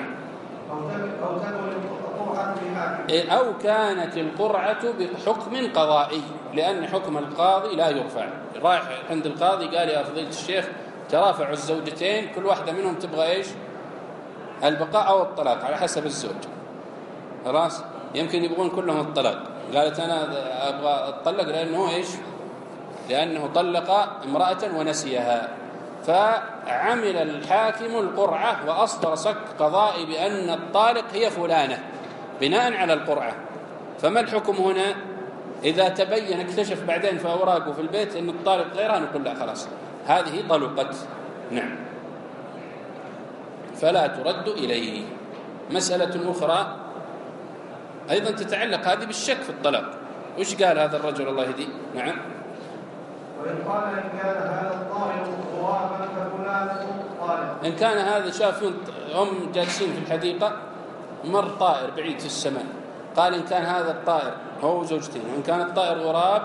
أو كانت القرعة بحكم قضائي، لأن حكم القاضي لا يرفع. رايح عند القاضي قال يا فضيلة الشيخ ترافع الزوجتين كل واحدة منهم تبغى إيش؟ البقاء أو الطلاق على حسب الزوج. خلاص يمكن يبغون كلهم الطلاق، قالت أنا أبغى أطلق لأنه إيش؟ لأنه طلق امرأة ونسيها، فعمل الحاكم القرعة وأصدر صك قضائي بأن الطالق هي فلانة بناء على القرعة. فما الحكم هنا؟ إذا تبين اكتشف بعدين في أوراقه في البيت أن الطالق غيرها نقول لا خلاص هذه طلقت. نعم. فلا ترد إليه. مسألة أخرى أيضا تتعلق هذه بالشك في الطلاق. وش قال هذا الرجل الله يهديه؟ نعم. وإن قال إن كان هذا الطالق غرابا ففلانة طالق. إن كان هذا شاف هم جالسين في الحديقة مر طائر بعيد في السماء، قال إن كان هذا الطائر هو زوجتين، وإن كان الطائر غراب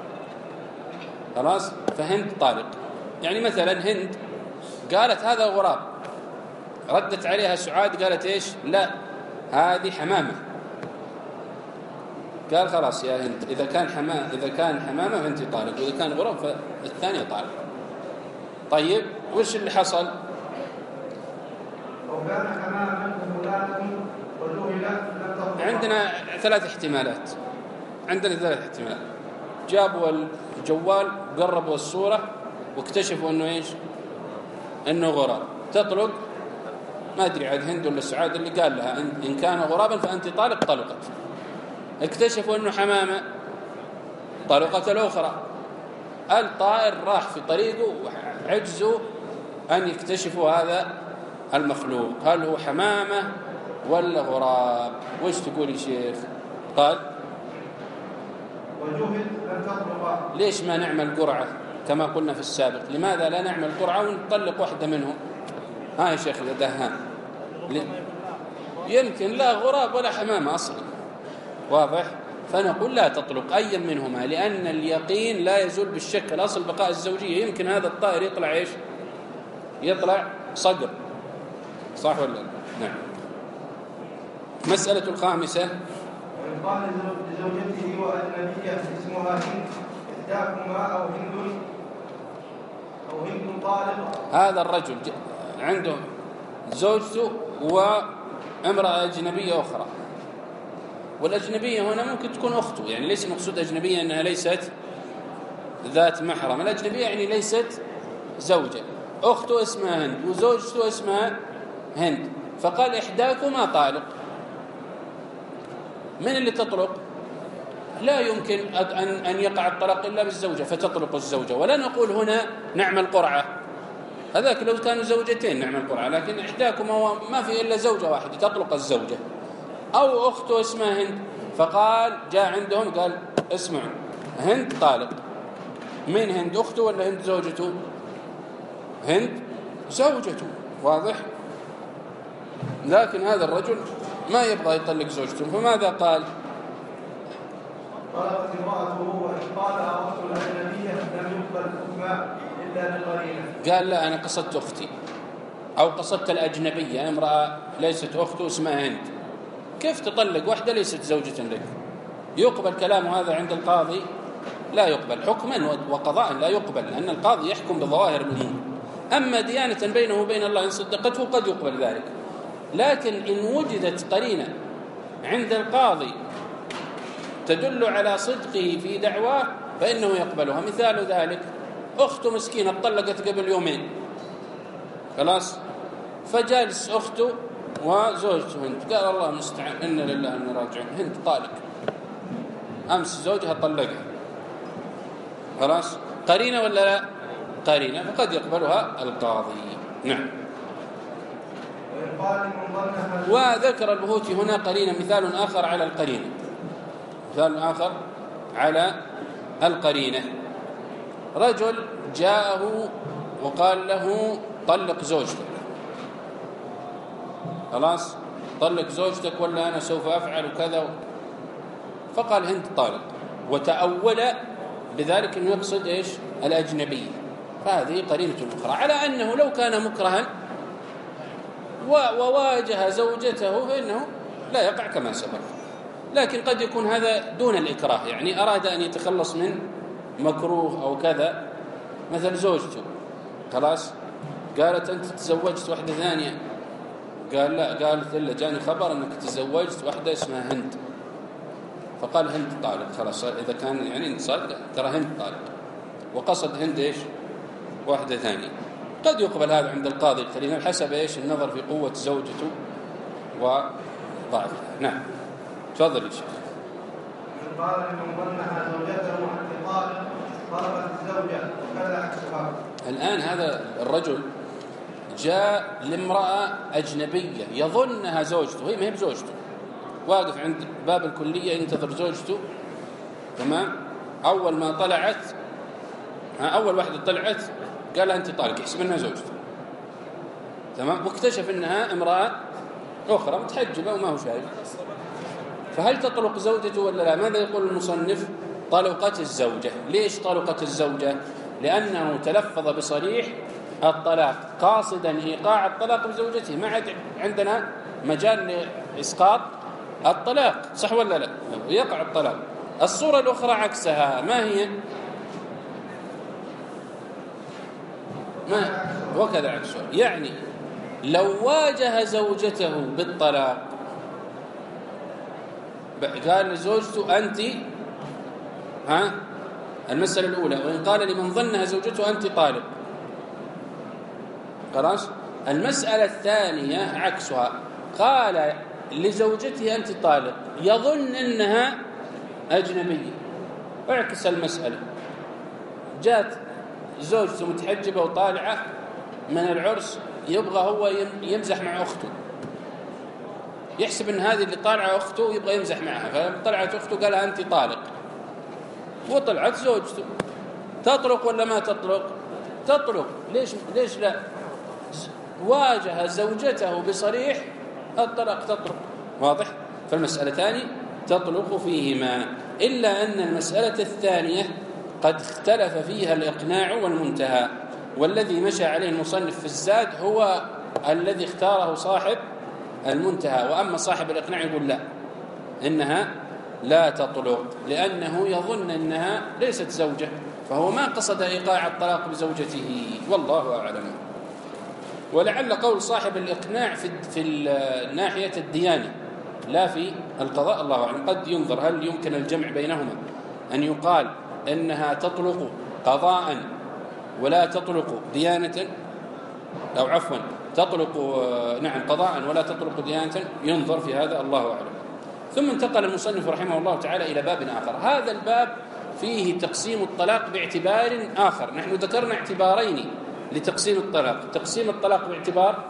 خلاص فهند طالق. يعني مثلا هند قالت هذا غراب، ردت عليها سعاد قالت إيش؟ لا هذه حمامة. قال خلاص يا هند إذا كان حمامة فأنت طالق، وإذا كان غراب فالثانية طالق. طيب وش اللي حصل؟ وكان حمامة فلانة وجهل. عندنا ثلاث احتمالات. جابوا الجوال قربوا الصورة واكتشفوا انه ايش؟ انه غراب. تطلق ما ادري عاد هند ولا سعاد اللي قال لها ان كان غرابا فانت طالق، طلقت. اكتشفوا انه حمامة، طلقت الاخرى. الطائر راح في طريقه وعجزوا ان يكتشفوا هذا المخلوق هل هو حمامة ولا غراب. وش تقول يا شيخ؟ قال وجهد لن تطلق. ليش ما نعمل قرعة كما قلنا في السابق؟ لماذا لا نعمل قرعة ونطلق واحدة منهم؟ يا شيخ دهان يمكن لا غراب ولا حمامة أصلا، واضح؟ فنقول لا تطلق أي منهما، لأن اليقين لا يزول بالشك. الأصل بقاء الزوجية. يمكن هذا الطائر يطلع إيش؟ يطلع صقر، صح ولا لا؟ نعم. مسألة الخامسة: وإن قال لزوجته وأجنبية اسمها هند إحداكما أو هند طالق. هذا الرجل عنده زوجته وامرأة أجنبية أخرى، والأجنبية هنا ممكن تكون أخته، يعني ليس مقصود أجنبية أنها ليست ذات محرم. الأجنبية يعني ليست زوجة. أخته اسمها هند وزوجته اسمها هند، فقال إحداكما طالق. من اللي تطلق؟ لا يمكن أن يقع الطلاق إلا بالزوجة، فتطلق الزوجة. ولا نقول هنا نعمل قرعة، هذاك لو كانوا زوجتين نعمل قرعة، لكن إحداكما ما في إلا زوجة واحدة تطلق الزوجة. أو أخته اسمها هند، فقال جاء عندهم قال اسمعوا هند طالق. من هند؟ أخته ولا هند زوجته؟ هند زوجته، واضح؟ لكن هذا الرجل ما يبغى يطلق زوجته، فماذا قال؟ طلقت امرأته وإن قال أردت الأجنبية لم يقبل حكمها إلا بقرينة. قال لا أنا قصدت أختي، أو قصدت الأجنبية، امرأة ليست أخته اسمها هند. كيف تطلق واحدة ليست زوجة لك؟ يقبل كلام هذا عند القاضي؟ لا يقبل حكما وقضاء، لا يقبل، لأن القاضي يحكم بظواهر الأمور. أما ديانة بينه وبين الله إن صدقته قد يقبل ذلك، لكن إن وجدت قرينة عند القاضي تدل على صدقه في دعواه فإنه يقبلها. مثال ذلك أخته مسكينة طلقت قبل يومين، خلاص، فجالس أخته وزوجته هند، قال الله المستعان إن لله إن راجعون، هند طالق، أمس زوجها طلقها، خلاص، قرينة ولا لا؟ قرينة، فقد يقبلها القاضي. نعم. وذكر البهوتي هنا قرينة، مثال آخر على القرينة، مثال آخر على القرينة. رجل جاءه وقال له طلق زوجتك، خلاص، طلق زوجتك ولا أنا سوف أفعل كذا، فقال هند طالق، وتأول بذلك أنه يقصد إيش؟ الأجنبية. فهذه قرينة أخرى على أنه لو كان مكرها وواجه زوجته فإنه لا يقع كما سبق. لكن قد يكون هذا دون الإكراه، يعني أراد أن يتخلص من مكروه أو كذا، مثل زوجته خلاص قالت أنت تزوجت واحدة ثانية، قال لا، قالت إلا جاني خبر أنك تزوجت واحدة اسمها هند، فقال هند طالق، خلاص إذا كان يعني صادق ترى هند طالق، وقصد هند إيش؟ واحدة ثانية. قد يقبل هذا عند القاضي الكريم حسب إيش؟ النظر في قوة زوجته وضعفها. نعم، تفضل يا شيخ. قال لمن ظنها زوجته وأنت طالق طلقت الزوجة وكذا عكسها. الآن هذا الرجل جاء لامرأة أجنبية يظنها زوجته، هي ما هي بزوجته، واقف عند باب الكلية ينتظر زوجته، تمام، أول ما طلعت، أول واحدة طلعت قال أنت طالق، يحسب أنها زوجته، تمام، واكتشف أنها امرأة أخرى متحجبة وما هو شايف، فهل تطلق زوجته ولا لا؟ ماذا يقول المصنف؟ طلقت الزوجة. ليش طلقت الزوجة؟ لأنه تلفظ بصريح الطلاق قاصدا إيقاع الطلاق بزوجته، ما عاد عندنا مجال لإسقاط الطلاق، صح ولا لا؟ يقع الطلاق. الصورة الأخرى عكسها، ما هي؟ ما وكذا عكسها، يعني لو واجه زوجته بالطلاق، قال لزوجته أنت المسألة الأولى، وإن قال لمن ظنها زوجته أنت طالق، خلاص. المسألة الثانية عكسها، قال لزوجته أنت طالق يظن أنها أجنبية. اعكس المسألة، جات زوجته متحجبة وطالعة من العرس، يبغى هو يمزح مع أخته، يحسب أن هذه اللي طالعة أخته يبغى يمزح معها، فطلعت أخته قالها أنت طالق، وطلعت زوجته. تطلق ولا ما تطلق؟ تطلق. ليش لا؟ واجه زوجته بصريح الطلاق، تطلق. واضح؟ فالمسألتان تطلق فيهما، إلا أن المسألة الثانية قد اختلف فيها الإقناع والمنتهى، والذي مشى عليه المصنف في الزاد هو الذي اختاره صاحب المنتهى، وأما صاحب الإقناع يقول لا، إنها لا تطلق، لأنه يظن أنها ليست زوجة، فهو ما قصد إيقاع الطلاق بزوجته، والله أعلم. ولعل قول صاحب الإقناع في ناحية الديانة لا في القضاء، الله أعلم. قد ينظر هل يمكن الجمع بينهما، أن يقال إنها تطلق قضاء ولا تطلق ديانة، أو عفوا تطلق قضاء ولا تطلق ديانة، ينظر في هذا، الله أعلم. ثم انتقل المصنف رحمه الله تعالى إلى باب آخر. هذا الباب فيه تقسيم الطلاق باعتبار آخر. نحن ذكرنا اعتبارين لتقسيم الطلاق: تقسيم الطلاق باعتبار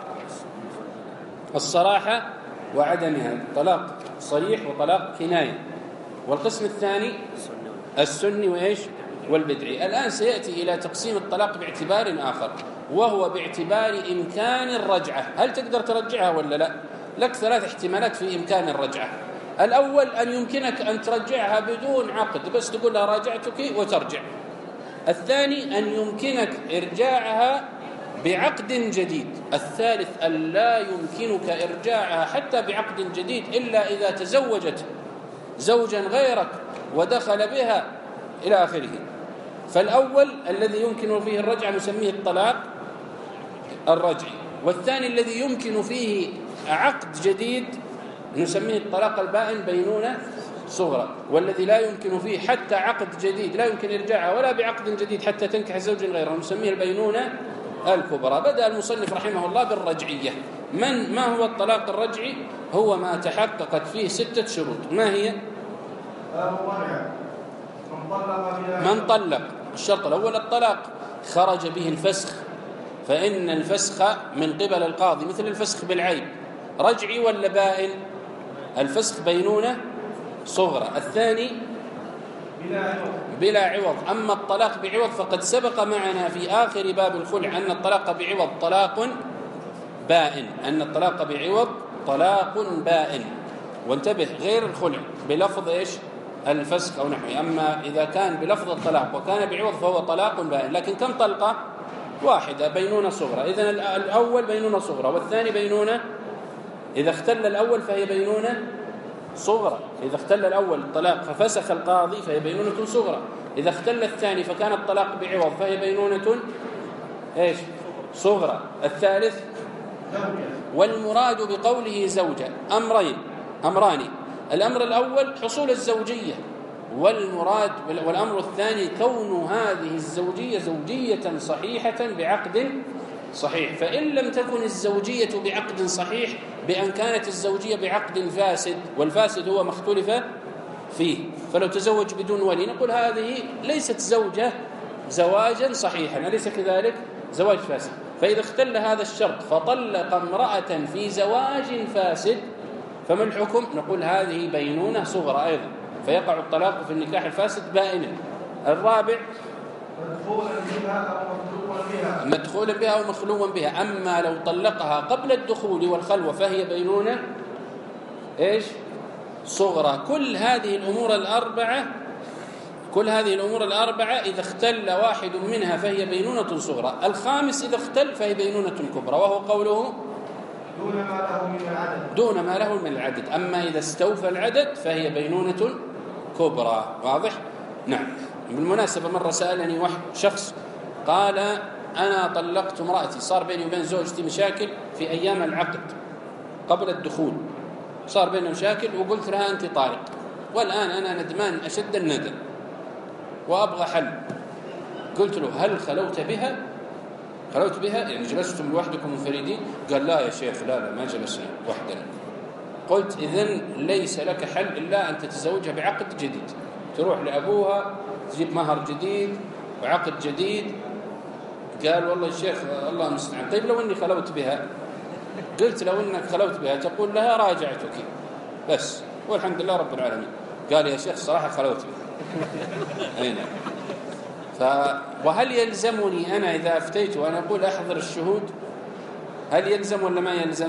الصراحة وعدمها، طلاق صريح وطلاق كناية، والقسم الثاني السني وإيش والبدعي. الآن سيأتي إلى تقسيم الطلاق باعتبار آخر، وهو باعتبار إمكان الرجعة. هل تقدر ترجعها ولا لا؟ لك 3 احتمالات في إمكان الرجعة. الأول أن يمكنك أن ترجعها بدون عقد، بس تقول لها راجعتك وترجع. الثاني أن يمكنك إرجاعها بعقد جديد. الثالث أن لا يمكنك إرجاعها حتى بعقد جديد إلا إذا تزوجت زوجا غيرك ودخل بها إلى آخره. فالأول الذي يمكن فيه الرجعة نسميه الطلاق الرجعي، والثاني الذي يمكن فيه عقد جديد نسميه الطلاق البائن بينونة صغرى، والذي لا يمكن فيه حتى عقد جديد لا يمكن إرجاعها ولا بعقد جديد حتى تنكح زوج غيره نسميه البينونة الكبرى. بدأ المصنف رحمه الله بالرجعية. ما هو الطلاق الرجعي؟ هو ما تحققت فيه 6 شروط. ما هي؟ من طلق. الشرط الأول الطلاق، خرج به الفسخ، فإن الفسخ من قبل القاضي مثل الفسخ بالعيب، رجعي ولا بائن؟ الفسخ بينونة صغرى. الثاني بلا عوض. أما الطلاق بعوض فقد سبق معنا في آخر باب الخلع أن الطلاق بعوض طلاق بائن، أن الطلاق بعوض طلاق بائن. وانتبه، غير الخلع بلفظ إيش؟ الفسخ أو نحوه. أما إذا كان بلفظ الطلاق وكان بعوض فهو طلاق بائن. لكن كم طلقة؟ واحدة، بينونة صغرى. إذن الأول بينونة صغرى، والثاني بينونة، إذا اختل الأول فهي بينونة صغرى. إذا اختل الأول الطلاق ففسخ القاضي فهي بينونة صغرى. إذا اختل الثاني فكان الطلاق بعوض فهي بينونة إيش؟ صغرى. الثالث والمراد بقوله زوجة أمران. الأمر الأول حصول الزوجية، والأمر الثاني كون هذه الزوجية زوجية صحيحة بعقد صحيح. فإن لم تكن الزوجية بعقد صحيح بأن كانت الزوجية بعقد فاسد، والفاسد هو ما اختلف فيه، فلو تزوج بدون ولي نقول هذه ليست زواجا صحيحا، أليس كذلك؟ زواج فاسد. فإذا اختل هذا الشرط فطلق امرأة في زواج فاسد فما الحكم؟ نقول هذه بينونة صغرى أيضا، فيقع الطلاق في النكاح الفاسد بائنا. الرابع مدخولا بها أو مخلوا بها. أما لو طلقها قبل الدخول والخلوة فهي بينونة إيش؟ صغرى. كل هذه الأمور الأربعة إذا اختل واحد منها فهي بينونة صغرى. الخامس إذا اختل فهي بينونة كبرى، وهو قوله دون ما له من العدد. أما إذا استوفى العدد فهي بينونة كبرى. واضح؟ نعم. بالمناسبة مرة سألني شخص قال أنا طلقت امرأتي، صار بيني وبين زوجتي مشاكل في أيام العقد قبل الدخول، صار بيننا مشاكل وقلت لها أنت طالق، والآن أنا ندمان أشد الندم وأبغى حل. قلت له هل خلوت بها؟ يعني جلستم لوحدكم منفردين؟ قال لا يا شيخ، لا ما جلسنا وحدنا. قلت إذن ليس لك حل إلا أن تتزوجها بعقد جديد، تروح لأبوها تجيب مهر جديد وعقد جديد. قال والله يا شيخ الله المستعان. طيب لو أني خلوت بها؟ قلت لو أنك خلوت بها تقول لها راجعتك بس والحمد لله رب العالمين. قال يا شيخ صراحة خلوت بها. أين؟ وهل يلزمني أنا إذا أفتيت وأنا أقول أحضر الشهود؟ هل يلزم ولا ما يلزم؟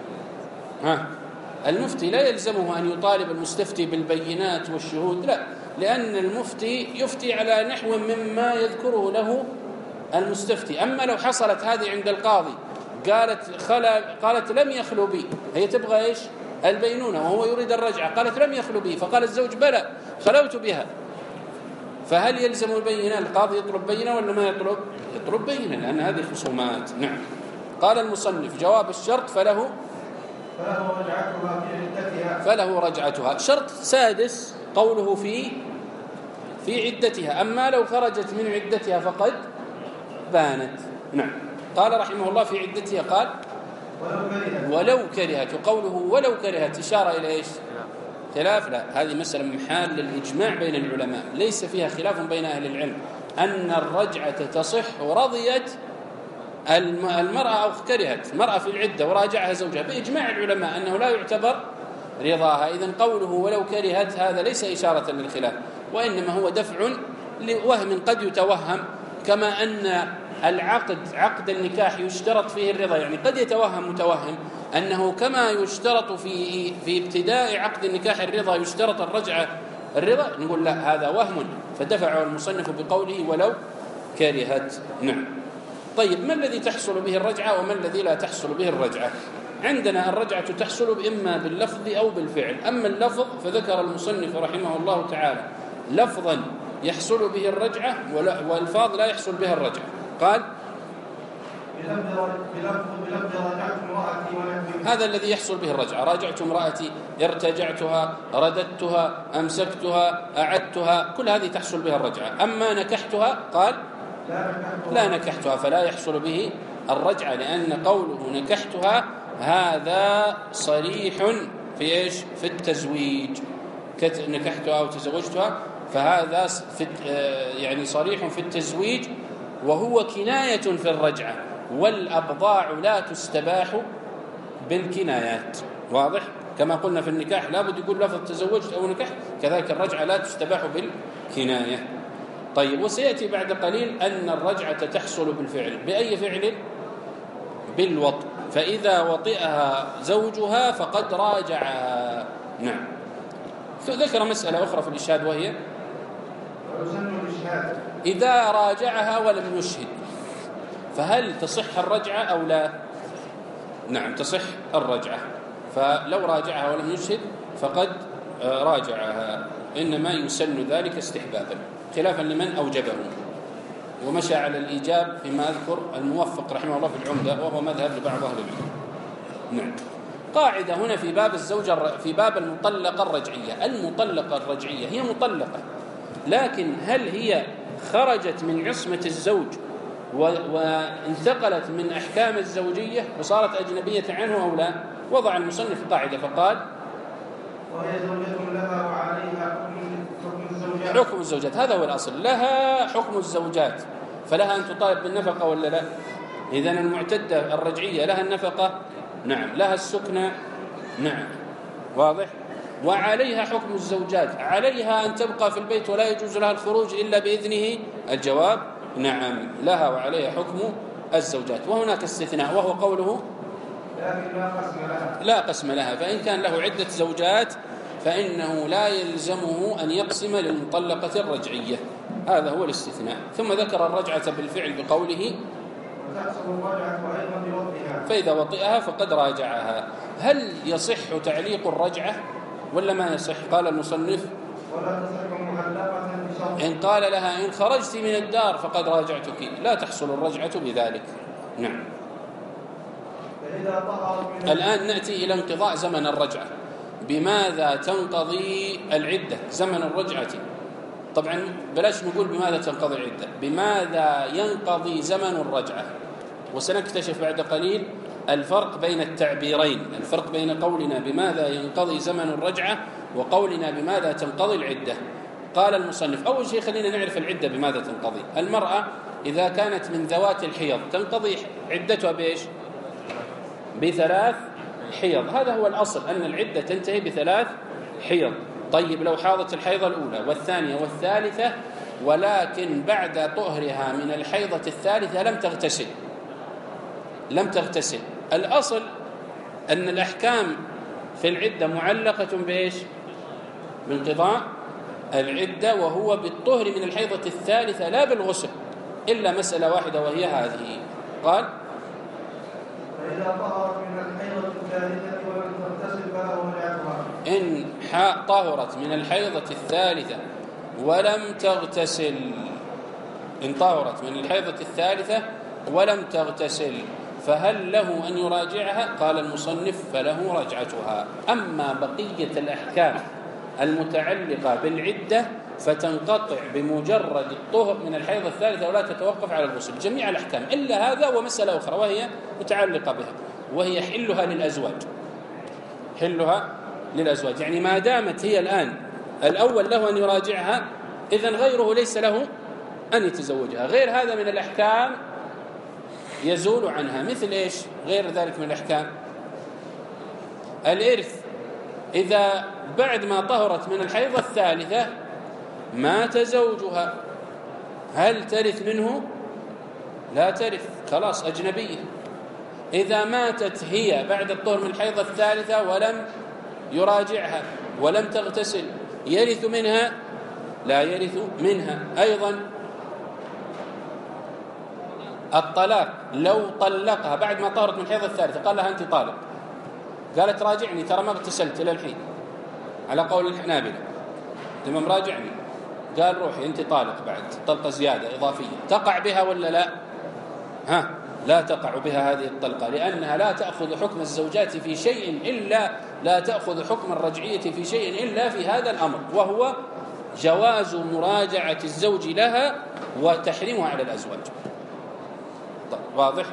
المفتي لا يلزمه أن يطالب المستفتي بالبينات والشهود، لا، لأن المفتي يفتي على نحو مما يذكره له المستفتي. أما لو حصلت هذه عند القاضي قالت لم يخلو بي، هي تبغى إيش؟ البينونة وهو يريد الرجعة، قالت لم يخلو بي، فقال الزوج بلى خلوت بها، فهل يلزم البينة؟ القاضي يطلب بينة ولا ما يطلب؟ يطلب بينة، لأن هذه خصومات. نعم. قال المصنف جواب الشرط فله رجعتها. شرط سادس قوله في عدتها، أما لو خرجت من عدتها فقد بانت. نعم. قال رحمه الله في عدتها قال ولو كرهت، وقوله ولو كرهت إشارة إلى إيش؟ خلاف؟ لا، هذه مسألة محال للإجماع بين العلماء، ليس فيها خلاف بين أهل العلم أن الرجعة تصح ورضيت المرأة أو كرهت المرأة في العدة وراجعها زوجها، بإجماع العلماء أنه لا يعتبر رضاها. إذن قوله ولو كرهت هذا ليس إشارة للخلاف، وإنما هو دفع لوهم قد يتوهم، كما أن عقد النكاح يشترط فيه الرضا، يعني قد يتوهم متوهم أنه كما يشترط في ابتداء عقد النكاح الرضا يشترط الرضا، نقول لا، هذا وهم، فدفعه المصنف بقوله ولو كرهت. نعم. طيب ما الذي تحصل به الرجعة وما الذي لا تحصل به الرجعة؟ عندنا الرجعة تحصل إما باللفظ أو بالفعل. أما اللفظ فذكر المصنف رحمه الله تعالى لفظا يحصل به الرجعة والفاظ لا يحصل بها الرجعة. قال هذا الذي يحصل به الرجعة: راجعت امرأتي، ارتجعتها، رددتها، أمسكتها، أعدتها، كل هذه تحصل بها الرجعة. أما نكحتها قال لا نكحتها، فلا يحصل به الرجعة، لأن قوله نكحتها هذا صريح في إيش؟ في التزويج. نكحتها أو تزوجتها، فهذا يعني صريح في التزويج، وهو كناية في الرجعة، والأبضاع لا تستباح بالكنايات. واضح؟ كما قلنا في النكاح لا بد يقول لفظ تزوجت أو نكحت، كذلك الرجعة لا تستباح بالكناية. طيب، وسيأتي بعد قليل أن الرجعة تحصل بالفعل. بأي فعل؟ بالوطء، فإذا وطئها زوجها فقد راجعها. نعم. ذكر مسألة أخرى في الإشهاد، وهي إذا راجعها ولم يشهد فهل تصح الرجعة أو لا؟ نعم، تصح الرجعة، فلو راجعها ولم يشهد فقد راجعها، إنما يسن ذلك استحبابا، خلافا لمن أوجبه ومشى على الإيجاب فيما أذكر الموفق رحمه الله في العمدة، وهو مذهب لبعض أهل العلم. نعم. قاعدة هنا في باب الزوجة، في باب المطلقة الرجعية. المطلقة الرجعية هي مطلقة، لكن هل هي خرجت من عصمة الزوج وانتقلت من أحكام الزوجية وصارت أجنبية عنه أو لا؟ وضع المصنف قاعدة فقال وهي زوجة لها وعليها حكم الزوجات. هذا هو الأصل، لها حكم الزوجات، فلها أن تطالب بالنفقة ولا لا؟ إذن المعتدة الرجعية لها النفقة؟ نعم. لها السكنة؟ نعم. واضح؟ وعليها حكم الزوجات، عليها أن تبقى في البيت ولا يجوز لها الخروج إلا بإذنه؟ الجواب نعم، لها وعليها حكم الزوجات. وهناك استثناء، وهو قوله لا قسم لها، فإن كان له عدة زوجات فإنه لا يلزمه أن يقسم للمطلقة الرجعية. هذا هو الاستثناء. ثم ذكر الرجعة بالفعل بقوله فإذا وطئها فقد راجعها. هل يصح تعليق الرجعة ولا ما يصح؟ قال المصنف إن قال لها إن خرجت من الدار فقد راجعتك لا تحصل الرجعة بذلك. نعم. الآن نأتي إلى انقضاء زمن الرجعة. بماذا تنقضي العدة؟ زمن الرجعة طبعا بلاش نقول بماذا تنقضي العدة، بماذا ينقضي زمن الرجعة. وسنكتشف بعد قليل الفرق بين التعبيرين، الفرق بين قولنا بماذا ينقضي زمن الرجعة وقولنا بماذا تنقضي العدة. قال المصنف أول شيء خلينا نعرف العدة بماذا تنقضي. المرأة إذا كانت من ذوات الحيض تنقضي عدتها بإيش؟ ب3 حيض. هذا هو الأصل، أن العدة تنتهي ب3 حيض. طيب لو حاضت الحيضة الأولى والثانية والثالثة ولكن بعد طهرها من الحيضة الثالثة لم تغتسل، الأصل أن الأحكام في العدة معلقة بإيش؟ بانقضاء العدة، وهو بالطهر من الحيضة الثالثة لا بالغسل، إلا مسألة واحدة وهي هذه. قال فإذا طهرت من الحيضة الثالثة ولم تغتسل فلا رجعتها. إن طهرت من الحيضة الثالثة ولم تغتسل، إن طهرت من الحيضة الثالثة ولم تغتسل فهل له أن يراجعها؟ قال المصنف فله رجعتها. أما بقية الأحكام المتعلقة بالعدة فتنقطع بمجرد الطهر من الحيضة الثالثة ولا تتوقف على الغسل، جميع الأحكام إلا هذا ومسألة أخرى وهي متعلقة بها، وهي حلها للأزواج. يعني ما دامت هي الآن الأول له أن يراجعها، إذن غيره ليس له أن يتزوجها. غير هذا من الأحكام يزول عنها. مثل إيش غير ذلك من الأحكام؟ الإرث، إذا بعد ما طهرت من الحيضة الثالثة مات زوجها، هل ترث منه؟ لا ترث، خلاص أجنبية. إذا ماتت هي بعد الطهر من الحيضة الثالثة ولم يراجعها ولم تغتسل، يرث منها؟ لا يرث منها. أيضا الطلاق، لو طلقها بعد ما طهرت من الحيضة الثالثة قال لها أنت طالق، قالت راجعني ترى ما اغتسلت إلى الحين، على قول الحنابلة تمام راجعني، قال روحي أنت طالق بعد طلقة زيادة إضافية، تقع بها ولا لا؟ لا تقع بها هذه الطلقة، لأنها لا تأخذ حكم الزوجات في شيء إلا لا تأخذ حكم الرجعية في شيء إلا في هذا الأمر، وهو جواز مراجعة الزوج لها وتحريمها على الأزواج. طيب واضح؟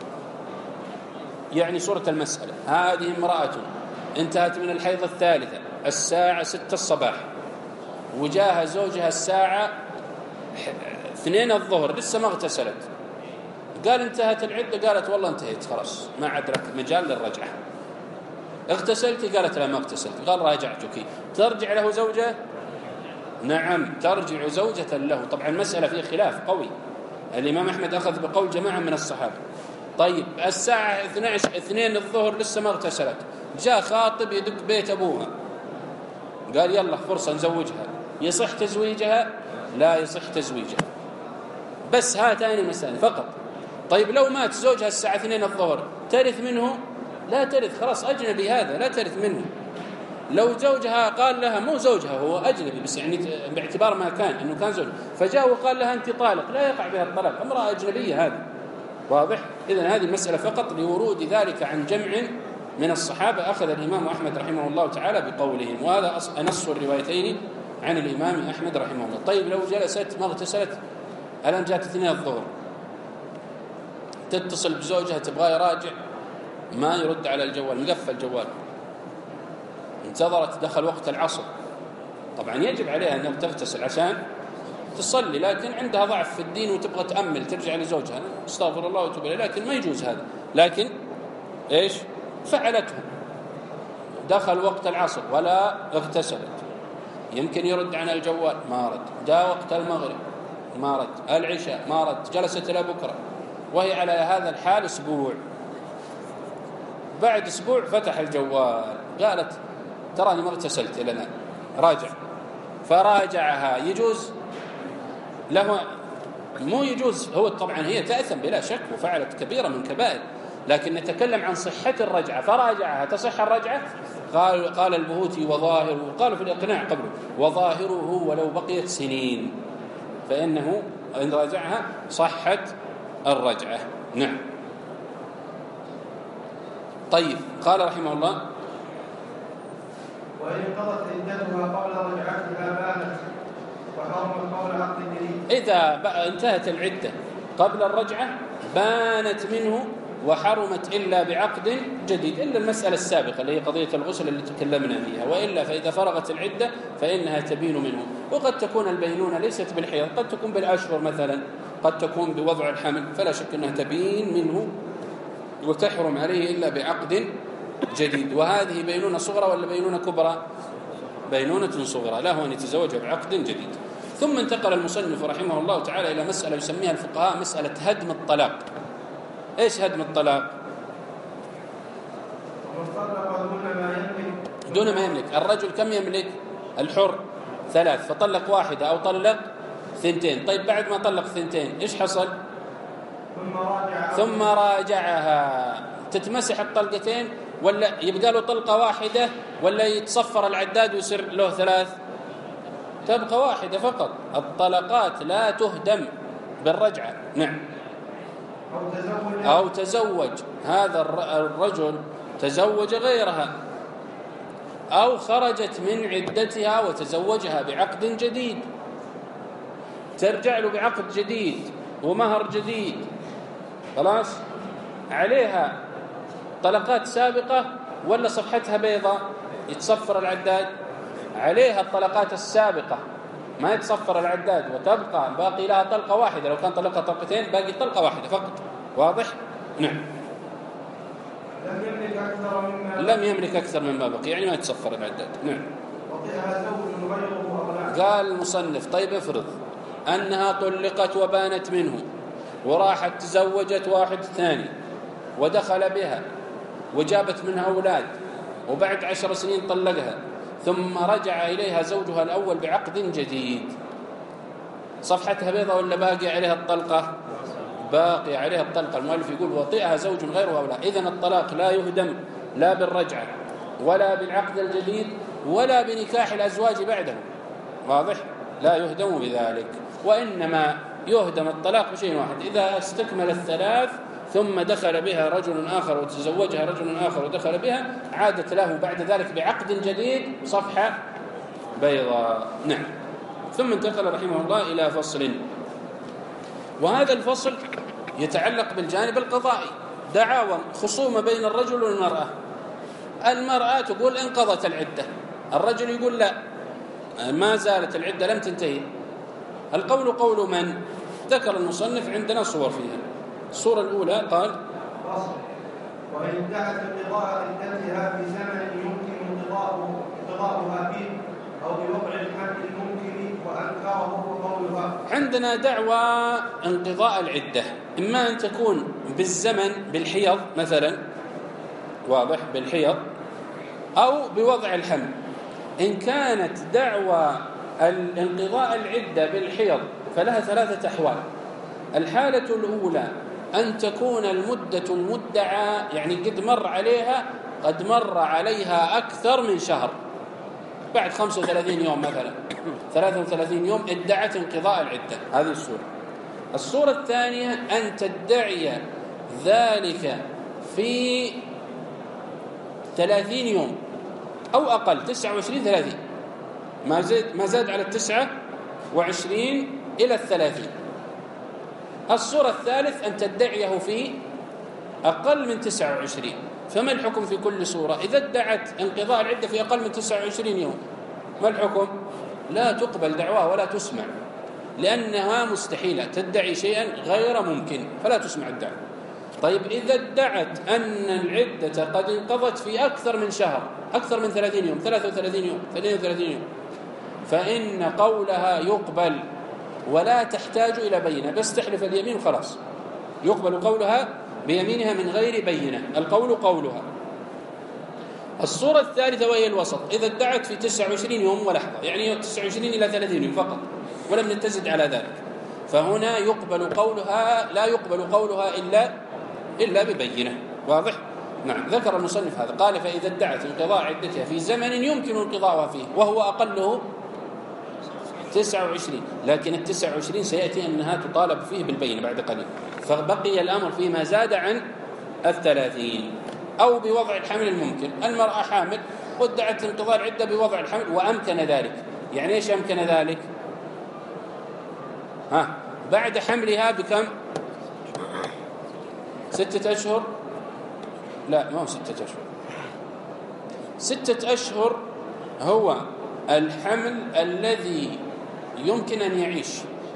يعني صورة المسألة، هذه امرأة انتهت من الحيضة الثالثة الساعة 6 الصباح، وجاها زوجها الساعة 2 الظهر لسه ما اغتسلت، قال انتهت العدة، قالت والله انتهيت خلاص ما عاد لك مجال للرجعة. اغتسلتي؟ قالت لا ما اغتسلت، قال راجعتك. ترجع له زوجة؟ نعم ترجع زوجة له. طبعا المسألة فيها خلاف قوي، الإمام أحمد أخذ بقول جماعة من الصحابة. طيب الساعة 2 الظهر لسه ما اغتسلت، جاء خاطب يدق بيت أبوها قال يلا فرصة نزوجها، يصح تزويجها؟ لا يصح تزويجها، بس هاتان مسائل فقط. طيب لو مات زوجها الساعة 2 الظهر ترث منه؟ لا ترث، خلاص أجنبي هذا لا ترث منه. لو زوجها قال لها مو زوجها هو أجنبي بس يعني باعتبار ما كان أنه كان زوجها، فجاء وقال لها أنت طالق، لا يقع بها الطلاق، امرأة أجنبية هذا. واضح؟ إذن هذه المسألة فقط لورود ذلك عن جمع من الصحابة أخذ الإمام أحمد رحمه الله تعالى بقولهم، وهذا أنص الروايتين عن الإمام أحمد رحمه الله. طيب لو جلست ما اغتسلت، الآن جاءت 2 الظهر، تتصل بزوجها تبغى يراجع، ما يرد على الجوال، مقفل جوال، انتظرت دخل وقت العصر، طبعا يجب عليها أن تغتسل عشان تصلي، لكن عندها ضعف في الدين وتبغى تأمل ترجع لزوجها، استغفر الله وتوب إليه، لكن ما يجوز هذا. لكن إيش فعلته؟ دخل وقت العصر ولا اغتسلت، يمكن يرد عن الجوال ما رد، جاء وقت المغرب ما رد، العشاء ما رد، جلست إلى بكرة، وهي على هذا الحال أسبوع. بعد أسبوع فتح الجوال، قالت تراني ما اغتسلت إلى الآن، راجع، فراجعها، يجوز له؟ مو يجوز، هو طبعا هي تأثم بلا شك وفعلت كبيرة من كبائر، لكن نتكلم عن صحة الرجعة، فراجعها تصح الرجعة؟ قال البهوتي وظاهره، قالوا في الإقناع قبله وظاهره ولو بقيت سنين، فإنه إن راجعها صحت الرجعة. نعم. طيب قال رحمه الله وإن قضت عدتها قبل رجعتها بانت وحرمت قول عقد جديد. إذا انتهت العدة قبل الرجعة بانت منه وحرمت إلا بعقد جديد، إلا المسألة السابقة اللي هي قضية الغسل اللي تكلمنا فيها، وإلا فإذا فرغت العدة فإنها تبين منه. وقد تكون البينونة ليست بالحيض، قد تكون بالأشهر مثلا، قد تكون بوضع الحمل، فلا شك أنها تبين منه وتحرم عليه إلا بعقد جديد. وهذه بينونة صغرى ولا بينونة كبرى؟ بينونة صغرى، له أن يتزوج بعقد جديد. ثم انتقل المصنف رحمه الله تعالى إلى مسألة يسميها الفقهاء مسألة هدم الطلاق. إيش هدم الطلاق؟ دون ما يملك. الرجل كم يملك؟ الحر 3، فطلق واحدة أو طلق 2. طيب بعد ما طلق 2 إيش حصل؟ ثم راجعها، تتمسح الطلقتين ولا يبقى له طلقة واحدة ولا يتصفر العداد ويصير له 3؟ تبقى واحدة فقط. الطلقات لا تهدم بالرجعة. نعم. أو تزوج، هذا الرجل تزوج غيرها، أو خرجت من عدتها وتزوجها بعقد جديد، ترجع له بعقد جديد ومهر جديد، خلاص عليها طلقات سابقة ولا صفحتها بيضاء يتصفر العداد؟ عليها الطلقات السابقة ما يتصفر العداد، وتبقى باقي لها طلقة واحدة. لو كان طلقها طلقتين باقي طلقة واحدة فقط. واضح؟ نعم. لم يملك أكثر مما بقي، يعني ما يتصفر العداد. نعم. قال المصنف طيب افرض أنها طلقت وبانت منه وراحت تزوجت واحد ثاني ودخل بها وجابت منها أولاد، وبعد 10 سنين طلقها، ثم رجع إليها زوجها الأول بعقد جديد، صفحتها بيضة ولا باقي عليها الطلقة؟ باقي عليها الطلقة. المؤلف يقول وطئها زوج غيره أو لا. إذن الطلاق لا يهدم لا بالرجعة ولا بالعقد الجديد ولا بنكاح الأزواج بعده. واضح؟ لا يهدم بذلك، وإنما يهدم الطلاق بشيء واحد: إذا استكمل 3 ثم دخل بها رجل آخر وتزوجها رجل آخر ودخل بها، عادت له بعد ذلك بعقد جديد صفحة بيضاء. نعم. ثم انتقل رحمه الله إلى فصل، وهذا الفصل يتعلق بالجانب القضائي. دعاوى خصومة بين الرجل والمرأة. المرأة تقول انقضت العدة، الرجل يقول لا ما زالت العدة لم تنتهي. القول قول من؟ ذكر المصنف عندنا صور فيها. الصورة الأولى قال وإن ادعت انقضاء عدتها في زمن يمكن انقضاؤها فيه أو بوضع الحمل الممكن وأنكره قولها. عندنا دعوى انقضاء العدة إما أن تكون بالزمن بالحيض مثلا، واضح، بالحيض، أو بوضع الحمل. إن كانت دعوى انقضاء العدة بالحيض فلها 3 أحوال. الحالة الأولى أن تكون المدة المدعى يعني قد مر عليها، قد مر عليها أكثر من شهر، بعد 35 يوم مثلا 33 يوم ادعت انقضاء العدة. هذه الصورة. الصورة الثانية أن تدعي ذلك في 30 يوم أو أقل، 29 30، ما زاد على 29 إلى 30. الصورة الثالث أن تدعيه في أقل من 29. فما الحكم في كل صورة؟ إذا ادعت انقضاء العدة في أقل من 29 يوم ما الحكم؟ لا تقبل دعواه ولا تسمع، لأنها مستحيلة، تدعي شيئا غير ممكن فلا تسمع الدعوة. طيب إذا ادعت أن العدة قد انقضت في أكثر من شهر، أكثر من 30 يوم، 33 يوم، 32 يوم، فإن قولها يقبل ولا تحتاج إلى بينة، بس تحلف اليمين خلاص، يقبل قولها بيمينها من غير بينة. القول قولها. الصورة الثالثة وهي الوسط، إذا ادعت في 29 يوم ولحظة، يعني 29 إلى 30 يوم فقط ولم نتزد على ذلك، فهنا يقبل قولها، لا يقبل قولها إلا ببينة. واضح؟ نعم. ذكر المصنف هذا، قال فإذا ادعت انقضاء عدتها في زمن يمكن انقضاؤها فيه وهو أقله 29، لكن 29 سيأتي أنها تطالب فيه بالبينة بعد قليل، فبقي الأمر فيما زاد عن 30. أو بوضع الحمل الممكن، المرأة حامل وادعت انقضاء العدة بوضع الحمل وأمكن ذلك. يعني إيش أمكن ذلك؟ بعد حملها بكم؟ 6 أشهر؟ لا، ما هو 6 أشهر. 6 أشهر هو الحمل الذي يمكن أن يعيش.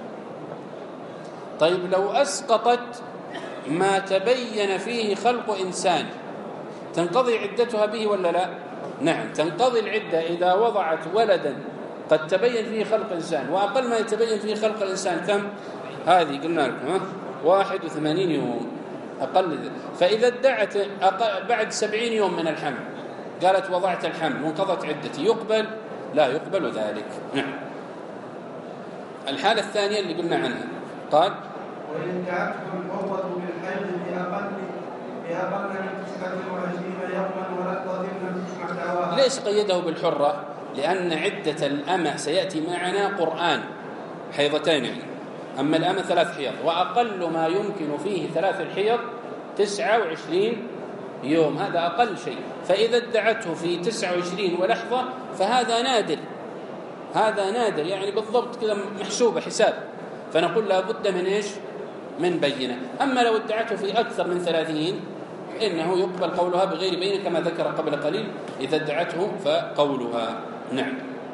طيب لو أسقطت ما تبين فيه خلق إنسان تنقضي عدتها به ولا لا؟ نعم، تنقضي العدة إذا وضعت ولدا قد تبين فيه خلق إنسان، وأقل ما يتبين فيه خلق الإنسان كم؟ هذه قلنا لكم 81 يوم أقل. فإذا ادعت بعد 70 يوم من الحمل قالت وضعت الحمل وانقضت عدتي، يقبل؟ لا يقبل ذلك. نعم. الحالة الثانية اللي قلنا عنها، قال وإن ادعته الحرة بالحيض بأقل من 29 يوما ولحظة لم تسمع دعواها. ليش قيده بالحرة؟ لأن عدة الأمة سيأتي معنا قرآن حيضتين يعني، أما الأمة 3 حيض، وأقل ما يمكن فيه 3 الحيض 29 يوم، هذا أقل شيء. فإذا ادعته في 29 ولحظة فهذا نادر، هذا نادر يعني بالضبط كذا محسوبة حساب، فنقول لا بد من إيش؟ من بينة. أما لو ادعته في أكثر من 30 إنه يقبل قولها بغير بينة كما ذكر قبل قليل، إذا ادعته فقولها. نعم.